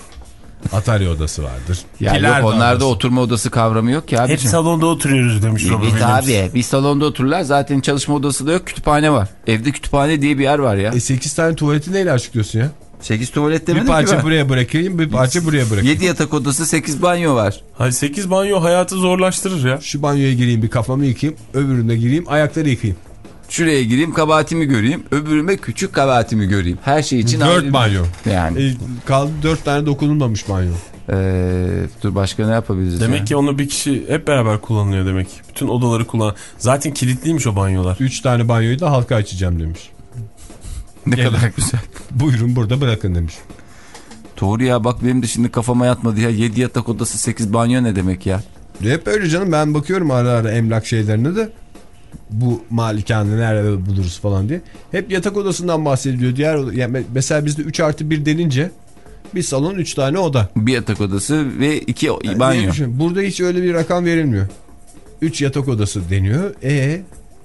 Atari odası vardır. Ya Pilardo yok onlarda odası. oturma odası kavramı yok ki Hep abicim. salonda oturuyoruz demiş Robert Evet Williams. abi bir salonda otururlar zaten çalışma odası da yok kütüphane var. Evde kütüphane diye bir yer var ya. E sekiz tane tuvaleti neyle açıklıyorsun ya? sekiz tuvalet demedim Bir ki parça ben. buraya bırakayım, bir parça buraya bırakayım. yedi yatak odası sekiz banyo var. Hayır sekiz banyo hayatı zorlaştırır ya. Şu banyoya gireyim, bir kafamı yıkayayım, öbürüne gireyim, ayakları yıkayayım. Şuraya gireyim kabahatimi göreyim öbürüme küçük kabahatimi göreyim. Her şey için Dört ayrı- banyo. Yani. E, kaldı dört tane dokunulmamış banyo. Ee, dur başka ne yapabiliriz Demek ya? ki onu bir kişi hep beraber kullanıyor demek. Bütün odaları kullan. Zaten kilitliymiş o banyolar. Üç tane banyoyu da halka açacağım demiş. Ne Gel. kadar güzel. Buyurun burada bırakın demiş. Doğru ya bak benim de şimdi kafama yatmadı ya. yedi yatak odası sekiz banyo ne demek ya? Hep öyle canım, ben bakıyorum ara ara emlak şeylerine de. Bu malikane nerede buluruz falan diye. Hep yatak odasından bahsediliyor. Diğer oda, yani mesela bizde üç artı bir denince bir salon üç tane oda. Bir yatak odası ve iki Yani banyo. diye düşün. Burada hiç öyle bir rakam verilmiyor. üç yatak odası deniyor. E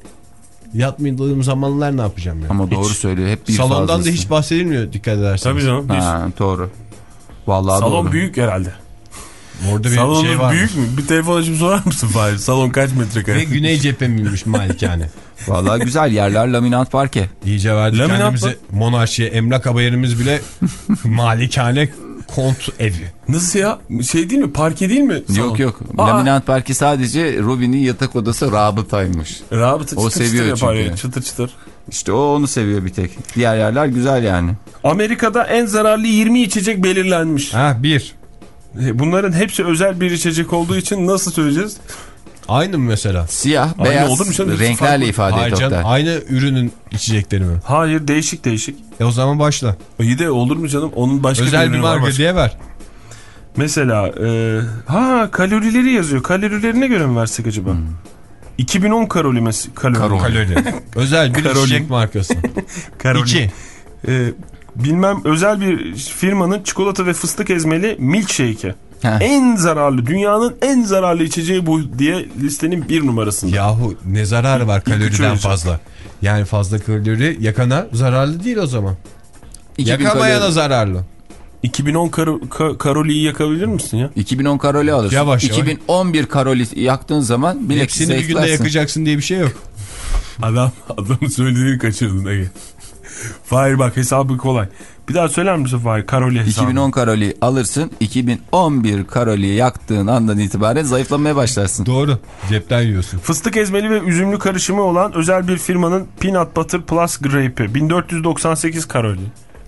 yatmadığım zamanlar ne yapacağım yani? Ama doğru söylüyor. Hep bir Salondan fazlası. da hiç bahsedilmiyor dikkat ederseniz. Tabii canım. Bir Ha, doğru. Vallahi salon doğru. büyük herhalde. Orada bir Salonun şey var. büyük mü? Bir telefon açıp sorar mısın Fahir? Salon kaç metrekare? Ve güney cephe miymiş malikane? Vallahi güzel yerler laminat parke. İyice verdik Laminat kendimize mı? monarşiye. Emlak haberimiz bile malikane kont evi. Nasıl ya? Şey değil mi? Parke değil mi? Salon? Yok yok. Aa. Laminat parke sadece Robin'in yatak odası rabıtaymış. Rabıta O çıtır seviyor çıtır yapar çünkü. ya, çıtır çıtır. İşte o onu seviyor bir tek. Diğer yerler güzel yani. Amerika'da en zararlı yirmi içecek belirlenmiş. Ha bir. Bunların hepsi özel bir içecek olduğu için nasıl söyleyeceğiz? Aynı mı mesela? Siyah, Aynı beyaz olur mu canım? Hiç fark renklerle yok. ifade Hayır et canım, Oktay. aynı ürünün içecekleri mi? Hayır değişik değişik. E o zaman başla. İyi de olur mu canım? Onun başka Özel bir ürünü var marka başka. diye ver. Mesela e, ha kalorileri yazıyor. Kalorilerine göre mi versek acaba? Hmm. iki bin on kalori mes- kalori. Karol. Kalori. Özel bir Karolin. içecek markası. Kalori. İki. E, bilmem özel bir firmanın çikolata ve fıstık ezmeli milkshake'i. Heh. En zararlı, dünyanın en zararlı içeceği bu diye listenin bir numarasında. Yahu ne zararı var üçü kaloriden öyle. fazla. Yani fazla kalori yakana zararlı değil o zaman. iki bin Yakamayana kalori- zararlı. iki bin on karo- ka- karoliyi yakabilir misin ya? iki bin on karoli alırsın. Yavaş yavaş. iki bin on bir karoli yaktığın zaman bilek Hepsini bir günde zayıflarsın. yakacaksın diye bir şey yok. Adam adamın söylediğini kaçırdın Ege. Fahir bak hesabı kolay. Bir daha söyler misin Fahir? Karoli hesabı. iki bin on karoli alırsın. iki bin on bir karoli yaktığın andan itibaren zayıflamaya başlarsın. Doğru. Cepten yiyorsun. Fıstık ezmeli ve üzümlü karışımı olan özel bir firmanın Peanut Butter Plus Grape'i. bin dört yüz doksan sekiz karoli.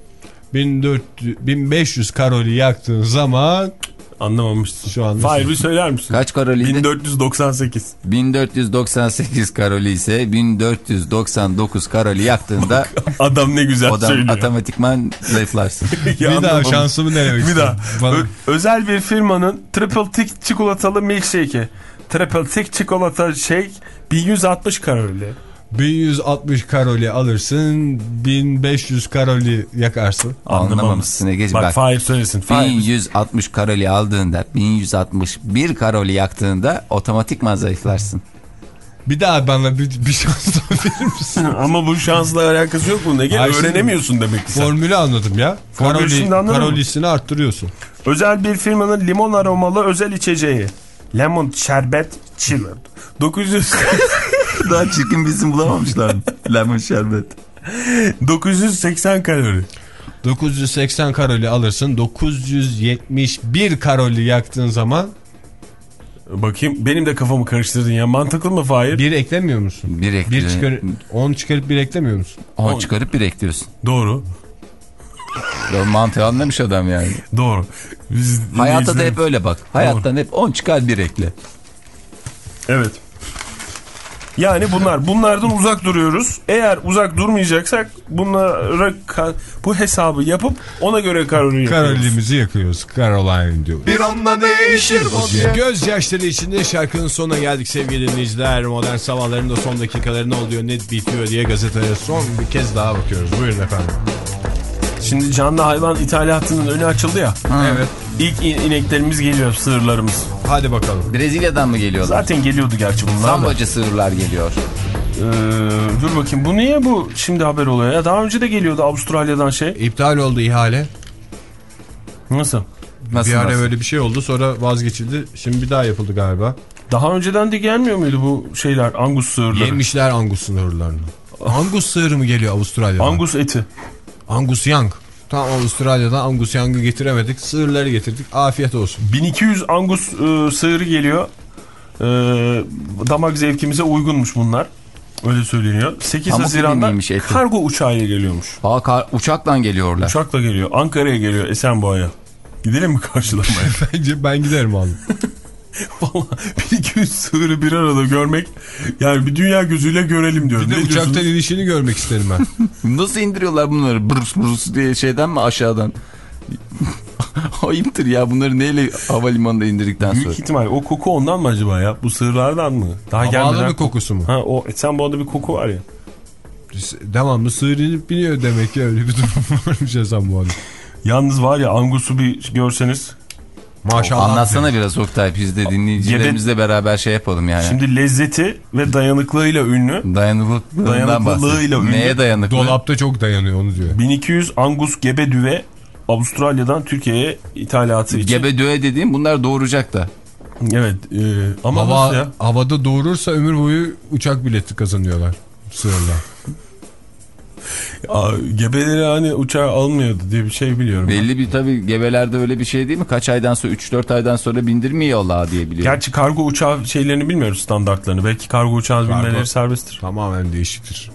bin dört yüz, bin beş yüz kalori yaktığın zaman Anlamamışsın. şu anda. Fahir bir söyler misin? Kaç karoliydi? bin dört yüz doksan sekiz. bin dört yüz doksan sekiz karoli ise bin dört yüz doksan dokuz karoli yaktığında Adam ne güzel o da söylüyor. otomatikman zayıflarsın. Bir daha Anlamadım. şansımı denemek Bir daha. Bana... Ö- özel bir firmanın Triple Thick çikolatalı milkshake'i. Triple Thick çikolata shake bin yüz altmış kalori. bin yüz altmış kalori alırsın, bin beş yüz kalori yakarsın. Anlamamışsın Ege'ciğim Bak, bak. Fahir söylesin. bin Fahir. yüz altmış karoli aldığında bin yüz altmış bir karoli yaktığında otomatikman zayıflarsın. Bir daha bana bir, bir şans daha verir misin? Ama bu şansla alakası yok mu? Ege? Ay, şimdi- Öğrenemiyorsun demek ki sen. Formülü anladım ya. Formülü Karoli, şimdi anladın mı? kalorisini arttırıyorsun. Özel bir firmanın limon aromalı özel içeceği. Lemon şerbet chilled. dokuz yüz Daha çirkin bir isim bulamamışlar. Lemon şerbet. dokuz yüz seksen kalori. dokuz yüz seksen kalori alırsın. dokuz yüz yetmiş bir kalori yaktığın zaman Bakayım benim de kafamı karıştırdın ya. Mantıklı mı Fahir? bir eklemiyor musun? Bir ekle. Bir çıkar, on çıkarıp bir eklemiyor musun? on çıkarıp bir ekliyorsun. Doğru. Ya mantığı anlamış adam yani. Doğru. Biz Hayatta da dinleyicilerimiz- hep öyle bak. Hayattan hep on çıkar bir ekle. Evet. Yani bunlar. Bunlardan uzak duruyoruz. Eğer uzak durmayacaksak bunlara bu hesabı yapıp ona göre Karolini yapıyoruz. Karolimizi yakıyoruz. Caroline diyor. Bir anda değişir vaziyet. Gözyaşları içinde şarkının sonuna geldik sevgili dinleyiciler. Modern sabahların da son dakikaları ne oluyor, ne bitiyor diye gazeteye son bir kez daha bakıyoruz. Buyurun efendim. Şimdi canlı hayvan ithalatının önü açıldı ya. Evet. İlk ineklerimiz geliyor, sığırlarımız. Hadi bakalım. Brezilya'dan mı geliyorlar? Zaten geliyordu gerçi bunlar da. Sambacı sığırlar geliyor. Ee, dur bakayım, bu niye bu şimdi haber oluyor ya? Daha önce de geliyordu Avustralya'dan şey. İptal oldu ihale. Nasıl? Nasıl, bir ara nasıl? böyle bir şey oldu, sonra vazgeçildi. Şimdi bir daha yapıldı galiba. Daha önceden de gelmiyor muydu bu şeyler, Angus sığırları? Yemişler Angus sığırlarını. Angus sığırı mı geliyor Avustralya'dan? Angus eti. Angus Young. Tam Avustralya'dan Angus Young'ı getiremedik. Sığırları getirdik. Afiyet olsun. bin iki yüz Angus e, sığırı geliyor. E, damak zevkimize uygunmuş bunlar. Öyle söyleniyor. sekiz Pamuk Haziran'da gibiymiş eti. kargo uçağıyla geliyormuş. Aa, kar, uçakla geliyorlar. Uçakla geliyor. Ankara'ya geliyor, Esenboğa'ya. Gidelim mi karşılamaya? Bence ben giderim abi. Vallahi bin iki yüz sığırı bir arada görmek, yani bir dünya gözüyle görelim diyorum. Bir de Ne uçaktan diyorsunuz? inişini görmek isterim ben. Nasıl indiriyorlar bunları? Brus brus diye şeyden mi, aşağıdan? Ayıptır ya, bunları neyle havalimanında indirdikten sonra? Büyük ihtimal o koku ondan mı acaba ya? Bu sığırlardan mı? Daha Havalı gelmeden bir kokusu mu? Ha, o Esenboğa'da bir koku var ya. Devamlı sığır inip biniyor demek ki, öyle bir durum varmış Esenboğa'da. Yalnız var ya, Angus'u bir görseniz. Maşallah. Anlatsana biraz Oktay, biz de dinleyicilerimizle beraber şey yapalım yani. Şimdi lezzeti ve dayanıklılığıyla ünlü. Dayanıklılığından Dayanıklılığıyla bahset. ünlü. Neye dayanıklı? Dolapta çok dayanıyor, onu diyor. bin iki yüz Angus gebe düve Avustralya'dan Türkiye'ye ithalatı için. Gebe düve dediğim bunlar doğuracak da. Evet. E, ama Hava, nasıl ya? havada doğurursa ömür boyu uçak bileti kazanıyorlar sığırlar. Aa, gebeleri hani uçağa almıyordu diye bir şey biliyorum. Belli bir, tabii gebelerde öyle bir şey değil mi? Kaç aydan sonra, üç dört aydan sonra bindirmiyorlar diye biliyorum. Gerçi kargo uçağı şeylerini bilmiyoruz, standartlarını. Belki kargo uçağı Kargo. binmeleri serbesttir. Tamamen değişiktir.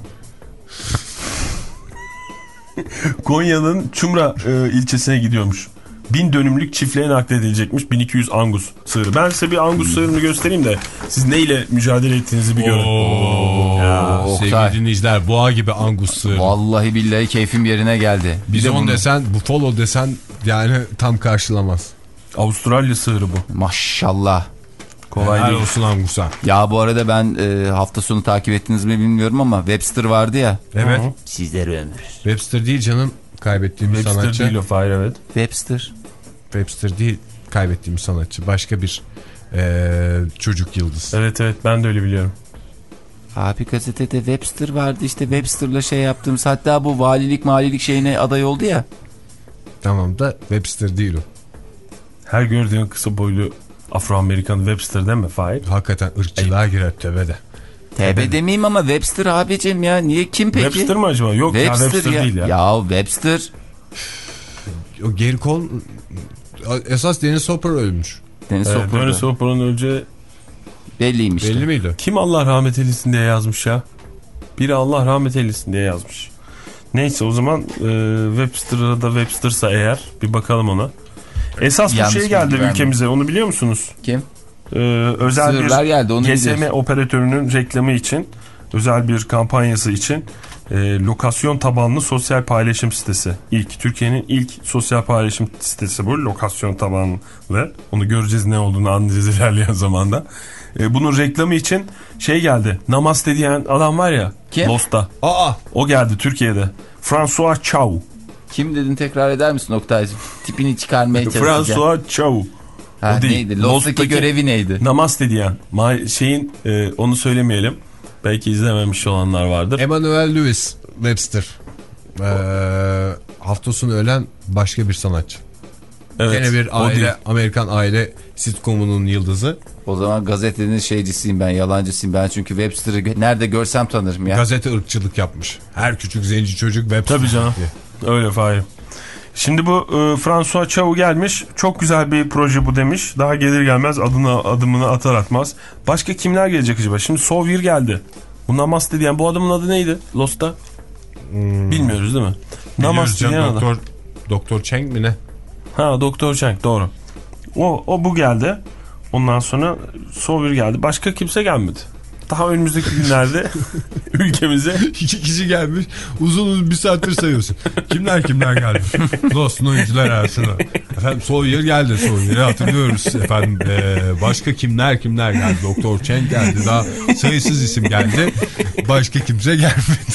Konya'nın Çumra e, ilçesine gidiyormuş. Bin dönümlük çiftliğe nakledilecekmiş bin iki yüz Angus sığırı. Ben size bir Angus sığırını göstereyim de siz neyle mücadele ettiğinizi bir görün. Ya, Oktay. sevgili dinleyiciler, boğa gibi Angus sığırı. Vallahi billahi keyfim yerine geldi. Bir de Bizon bunu- desen, buffalo desen yani tam karşılamaz. Avustralya sığırı bu. Maşallah. Kolay Helal değil. olsun Angus'a. Ya bu arada ben e, hafta sonu takip ettiniz mi bilmiyorum ama Webster vardı ya. Evet. Hı hı. Sizlere ömür. Webster değil canım, kaybettiğimiz Webster sanatçı. değil o, Fahir, evet. Webster. Webster değil, kaybettiğimiz sanatçı. Başka bir ee, çocuk yıldız. Evet evet, ben de öyle biliyorum. Abi gazetede Webster vardı işte, Webster'la şey yaptığımız, hatta bu valilik malilik şeyine aday oldu ya. Tamam da Webster değil o. Her gördüğün kısa boylu Afro-Amerikan Webster değil mi Fahir? Hakikaten ırkçılığa girer tövbe. T B demeyeyim ama Webster abicim ya, niye, kim peki? Webster mi acaba? Yok Webster ya, Webster ya. değil ya. Ya Webster. O geri kol, esas Dennis Hopper ölmüş. Dennis Evet, Hopper'da. Dennis Hopper'ın önce Belliymiş. Belli miydi? kim Allah rahmet eylesin diye yazmış ya. Biri Allah rahmet eylesin diye yazmış. Neyse, o zaman e, Webster'a da Webster'sa eğer bir bakalım ona. Esas bir Yanlış şey geldi bilgi ülkemize, onu biliyor musunuz? Kim? Ee, özel Sığırlar bir geldi, onu G S M biliyoruz. operatörünün reklamı için, özel bir kampanyası için e, lokasyon tabanlı sosyal paylaşım sitesi. İlk Türkiye'nin ilk sosyal paylaşım sitesi bu, lokasyon tabanlı. Onu göreceğiz, ne olduğunu anlayacağız ilerleyen zamanda. E, bunun reklamı için şey geldi. Namaste diyen adam var ya. Kim? Lost'ta. Aa, O geldi Türkiye'de. François Chau. Kim dedin, tekrar eder misin Oktay'cığım? Tipini çıkarmaya çalışacağım. François Chau. Ha, o değil. neydi? Lost'taki Lost'taki görevi neydi? Namaste diyen. Ma şeyin e, onu söylemeyelim. Belki izlememiş olanlar vardır. Emmanuel Lewis Webster. Ee, hafta sonu ölen başka bir sanatçı. Evet, Gene bir o aile, değil. Amerikan aile sitcomunun yıldızı. O zaman gazetenin şeycisiyim ben, yalancısıyım ben, çünkü Webster'ı gö- nerede görsem tanırım ya. Gazete ırkçılık yapmış. Her küçük zenci çocuk Webster. Tabii canım. diye. Öyle Fahir. Şimdi bu e, François Chau gelmiş. Çok güzel bir proje bu demiş. Daha gelir gelmez adına adımını atar atmaz. Başka kimler gelecek acaba? Şimdi Sovir geldi. Bu Namaste diyen bu adamın adı neydi Lost'ta? Hmm. Bilmiyoruz değil mi? Biliyoruz Namaste canım, diyen adam. doktor, doktor Cheng mi ne? Ha, Doktor Cheng, doğru. O, o bu geldi. Ondan sonra Sawyer geldi. Başka kimse gelmedi. Daha önümüzdeki günlerde ülkemize İki kişi gelmiş. Uzun uzun bir saattir sayıyorsun. Kimler kimler geldi? Dostun oyuncular arasında. Efendim Sawyer geldi. Sawyer'i hatırlıyoruz. Efendim ee, başka kimler kimler geldi? Doktor Chang geldi. Daha sayısız isim geldi. Başka kimse gelmedi.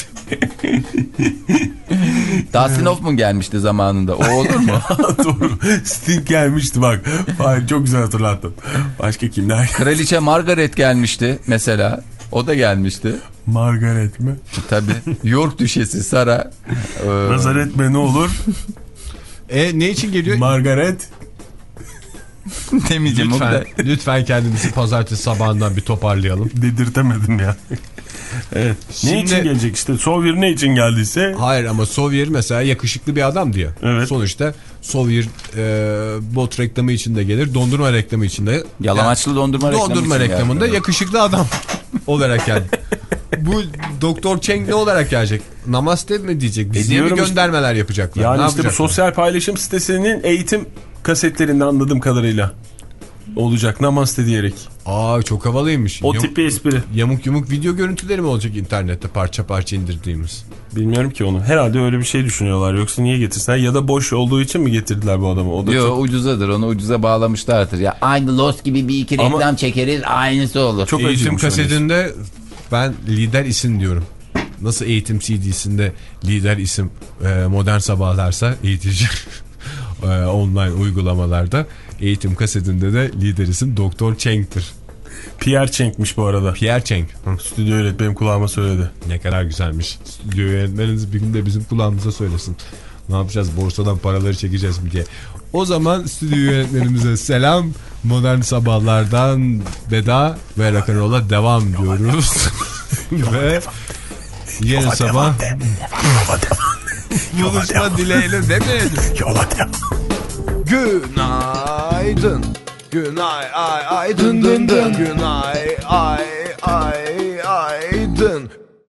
Dustin Hoffman gelmişti zamanında. O olur mu? Doğru. Sting gelmişti bak. Hayır, çok güzel hatırlattın. Başka kimler? Kraliçe Margaret gelmişti mesela. O da gelmişti. Margaret mi? Tabii. York Düşesi Sara. Ee, Nazar etme ne olur. E ne için geliyor? Margaret. demeyeceğim. Lütfen, O da... lütfen kendimizi pazartesi sabahından bir toparlayalım. Dedirtemedim ya. Evet. Şimdi... Ne için gelecek işte? Sawyer ne için geldiyse. Hayır ama Sawyer mesela yakışıklı bir adam diyor. Evet. Sonuçta Sawyer e, bot reklamı için de gelir, dondurma reklamı için de. Yalamaçlı dondurma reklamı Dondurma için reklamında geldi. yakışıklı adam olarak geldi. Bu Doktor Cheng ne olarak gelecek? Namaste mi diyecek? Biz niye mi göndermeler yapacaklar? Yani ne işte bu sosyal paylaşım sitesinin eğitim kasetlerinde anladığım kadarıyla olacak namaste diyerek. Aa çok havalıymış. O Yam tip bir espri. Yamuk yumuk video görüntüleri mi olacak internette parça parça indirdiğimiz? Bilmiyorum ki onu. Herhalde öyle bir şey düşünüyorlar. Yoksa niye getirsinler? Ya da boş olduğu için mi getirdiler bu adamı? O da Yo çok... ucuzadır. Onu ucuza bağlamışlardır. Ya aynı Lost gibi bir iki Ama... reklam çekeriz. Aynısı olur. Çok eğitim acıymış kasetinde ben lider isim diyorum. Nasıl eğitim C D'sinde lider isim e, modern sabahlarsa eğitici e, online uygulamalarda eğitim kasetinde de lider isim Doktor Cheng'tir. Pierre Cheng'miş bu arada. Pierre Cheng. Hı, stüdyo yönetmenim kulağıma söyledi. Ne kadar güzelmiş. Stüdyo yönetmeniniz bir gün de bizim kulağımıza söylesin. Ne yapacağız? Borsadan paraları çekeceğiz mi diye. O zaman stüdyo yönetmenimize selam. Modern sabahlardan veda ve rock'n'roll'a devam diyoruz. Ve yarın sabah buluşma dileğiyle demeyelim. Yola devam. Günaydın. Günay ay ay dın dın dın. Günay ay ay ay dın.